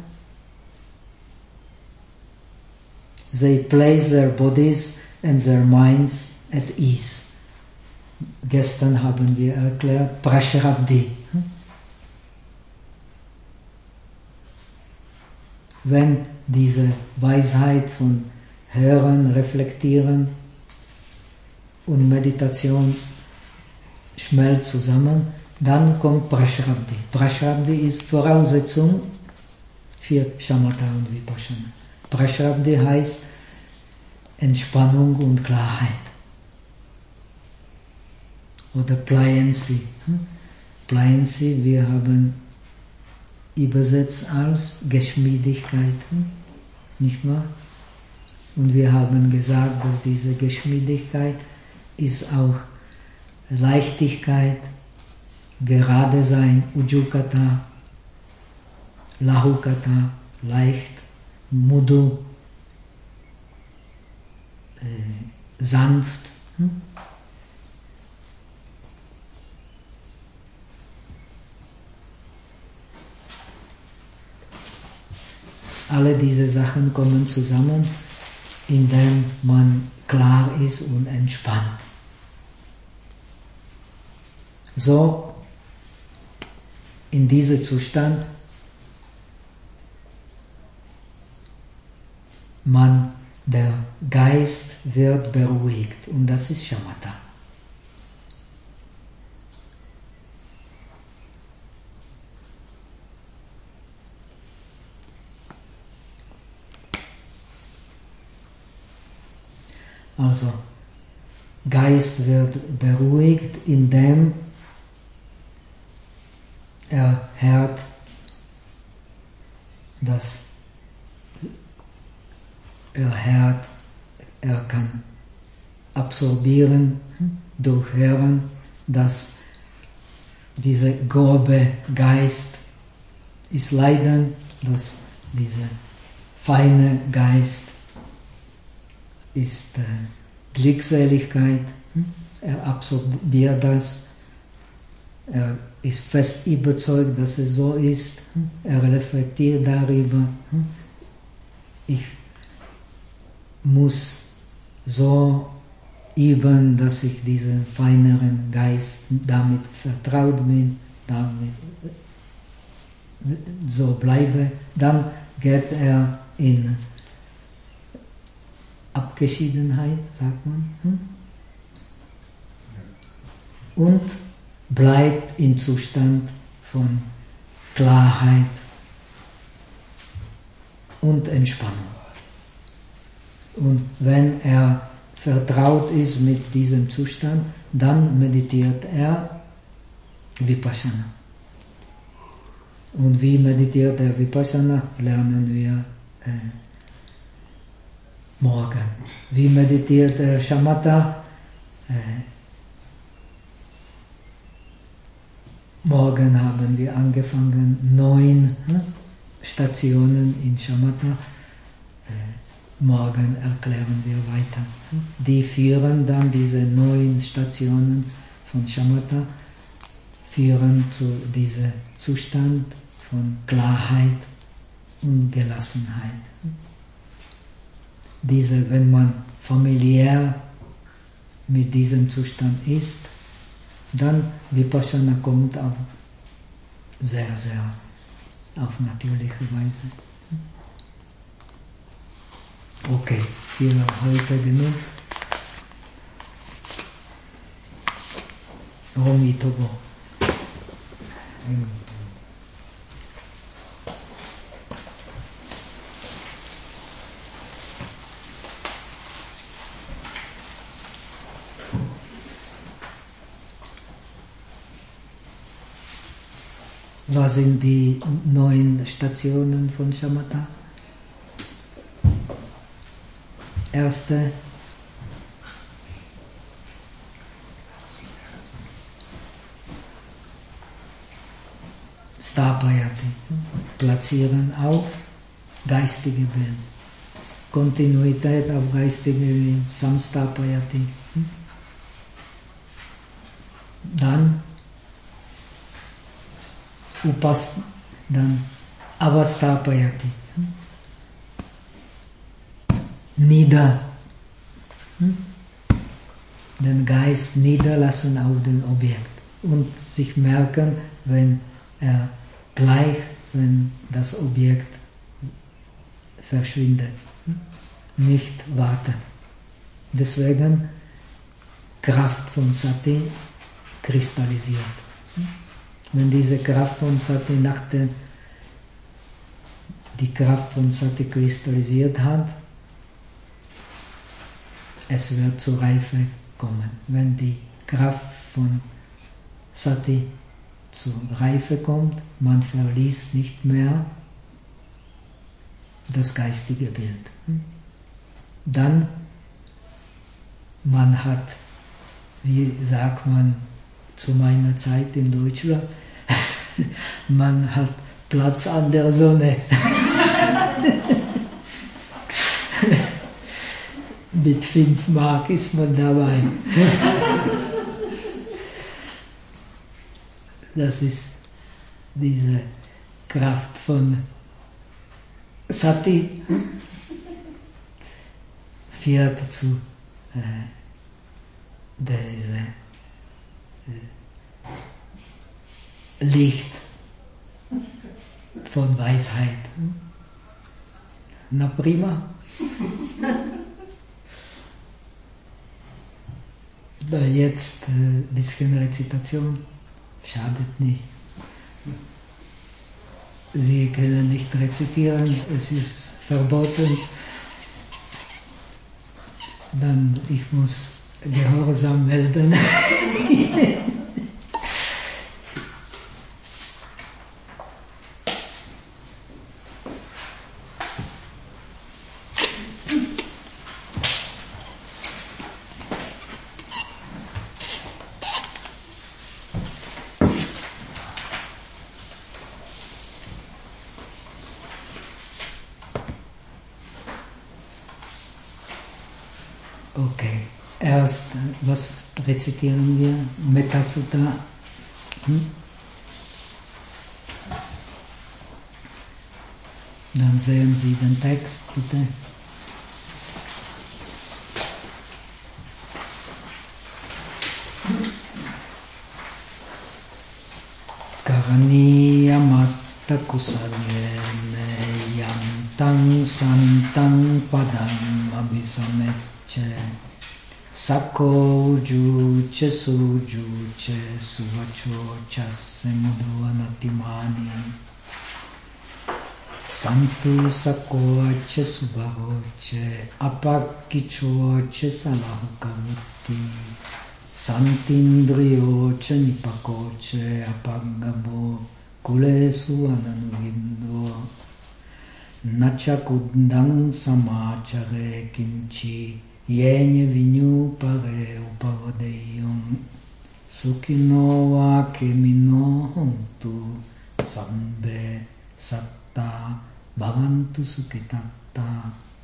They place their bodies and their minds at ease. Gestern haben wir erklärt, Prashrabdhi. Wenn diese Weisheit von Hören, Reflektieren und Meditation schmelzt zusammen, dann kommt Prashrabdhi. Prashrabdhi ist Voraussetzung für Shamatha und Vipassana. Prashrabdhi heißt Entspannung und Klarheit. Oder Pliancy. Pliancy, wir haben übersetzt als Geschmiedigkeit, nicht wahr? Und wir haben gesagt, dass diese Geschmiedigkeit ist auch Leichtigkeit, gerade sein, Ujjukata, Lahukata, leicht, Mudu, äh, sanft. Hm? Alle diese Sachen kommen zusammen, indem man klar ist und entspannt. So, in diesem Zustand, man, der Geist wird beruhigt und das ist Shamatha. Also, Geist wird beruhigt, indem er hört dass er hört, er kann absorbieren durch Hören, dass dieser grobe Geist ist Leiden, dass dieser feine Geist ist äh, Glückseligkeit. Er absorbiert das. Er ist fest überzeugt, dass es so ist. Er reflektiert darüber. Ich muss so üben, dass ich diesen feineren Geist damit vertraut bin, damit so bleibe. Dann geht er in Abgeschiedenheit, sagt man, und bleibt im Zustand von Klarheit und Entspannung. Und wenn er vertraut ist mit diesem Zustand, dann meditiert er Vipassana. Und wie meditiert er Vipassana, lernen wir äh, morgen. Wie meditiert er Shamatha? Äh, morgen haben wir angefangen, neun ne, Stationen in Shamatha. Äh, morgen erklären wir weiter. Die führen dann diese neun Stationen von Shamatha, führen zu diesem Zustand von Klarheit und Gelassenheit. Diese, wenn man familiär mit diesem Zustand ist, dann Vipassana kommt auf sehr, sehr auf natürliche Weise. Okay, für heute genug. Romi Togo. Was sind die neun Stationen von Shamatha? Erste, Stapayati, platzieren auf geistige Bild. Kontinuität auf geistige Bild, Samstapayati. Dann Upasana, dann Avastapayati. Nieder. Den Geist niederlassen auf dem Objekt und sich merken, wenn er gleich, wenn das Objekt verschwindet. Nicht warten. Deswegen Kraft von Sati kristallisiert. Wenn diese Kraft von Sati nach dem, die Kraft von Sati kristallisiert hat, es wird zur Reife kommen. Wenn die Kraft von Sati zur Reife kommt, man verliest nicht mehr das geistige Bild. Dann, man hat, wie sagt man zu meiner Zeit in Deutschland, man hat Platz an der Sonne. Mit fünf Mark ist man dabei. Das ist diese Kraft von Sati, führt zu äh, dieser äh, Licht von Weisheit. Na prima. Da jetzt ein äh, bisschen Rezitation, schadet nicht. Sie können nicht rezitieren, es ist verboten. Dann ich muss Gehorsam melden. Okay, erst, was rezitieren wir? Metta Sutta. Hm? Dann sehen Sie den Text, bitte. Karaniya matta kusalene yantang santang padam abhisamecce sako ujuce sujuce suvachoce mudhuanatimani santu sakoce subahoce apakkichoce salahukavutti Santindriyoce nipakoce apagabo kulesu ananuvindo nachakundang samachare kinchi yenye vinyu pare upavadeyum sukino va kemino hontu sambe satta bhavantu sukitatta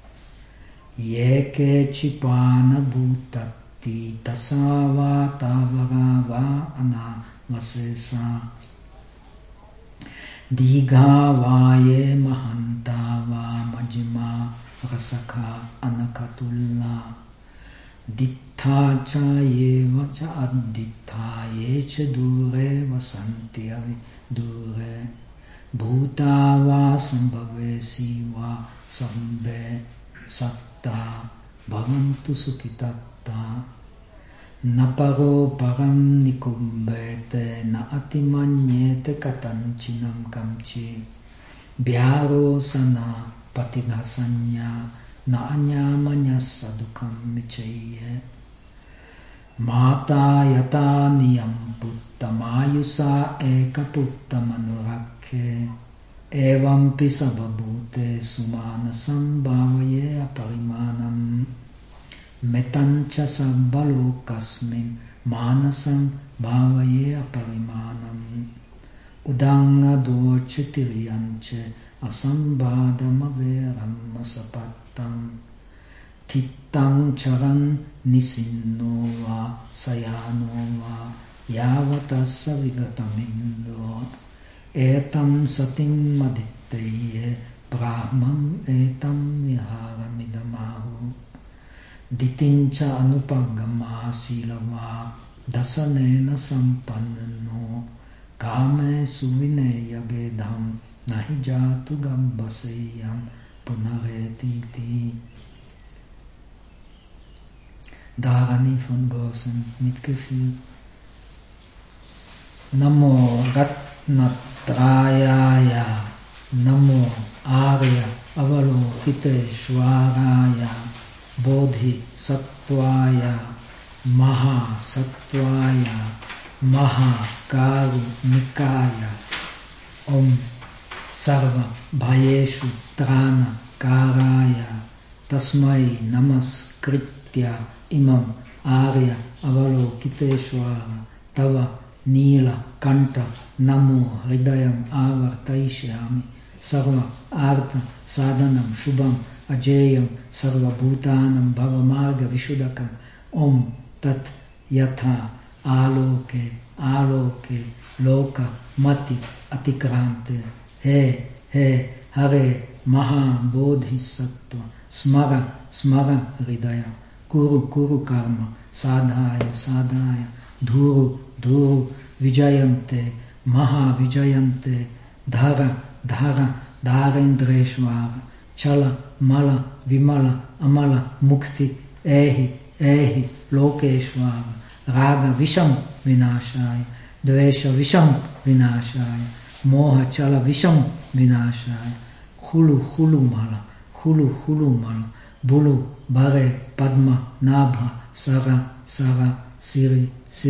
yeke chipana bhutat tasava tavarava anavasesa digavaye mahantava majima rasakha anakatulla ditthacha yeva cha addithaye cha dure vasanti avi dure bhutava sambhavesi va sambe satta bhavantu sukitatta Naparo param nikumbete na atimanyete katanchinam kamchi Bhyaro sana patighasanya na anyamanyas sadukam michaye Mata yata niyam putta mayusa eka putta manurakhe Evampi sababhute sumana sambhavaye aparimanam Metancha sabbalokasmin manasam bhavaye aparimanam Udanga doce tiriyanche asambhadam averam asapattam Tittang charan nisinno va sayano va yavatassa vigatamindo Etam satim maditteye brahmam etam viharamidamahu Ditincha anupagama silava dasanena sampannano kame suvineya gedam nahi jatu gambaseyam punaretiti. Dharani von Gosen mitgefühlt. Namo Ratnatrayaya Namo Arya Avalokiteshvaraya Bodhi Sattvaya Maha Sattvaya Maha Karunikaya Om Sarva Bhayeshu Trana Karaya Tasmai Namaskritya Imam Arya Avalokiteshvara Tava Nila Kanta Namo Hridayam Avartaishyami Sarva Artha Sadhanam Shubham Ajayam Sarva Bhutanam Bhavamarga Vishudakam Om Tat Yatha Aloke Aloke Loka Mati Atikrante He He Hare Maha Bodhisattva Smara Smara Hridaya Kuru Kuru Karma Sadhaya Sadhaya Dhuru Dhuru Vijayante Maha Vijayante Dhara Dhara Dharendreshvara Chala Mala Vimala Amala Mukti Ehi Ehi Lokeshvara Raga Visham Vinashaya Dvesha Visham Vinashaya Moha Chala Visham Vinashaya Hulu Hulu Mala Hulu Hulu Mala Bulu Bare Padma Nabha Sara Sara Siri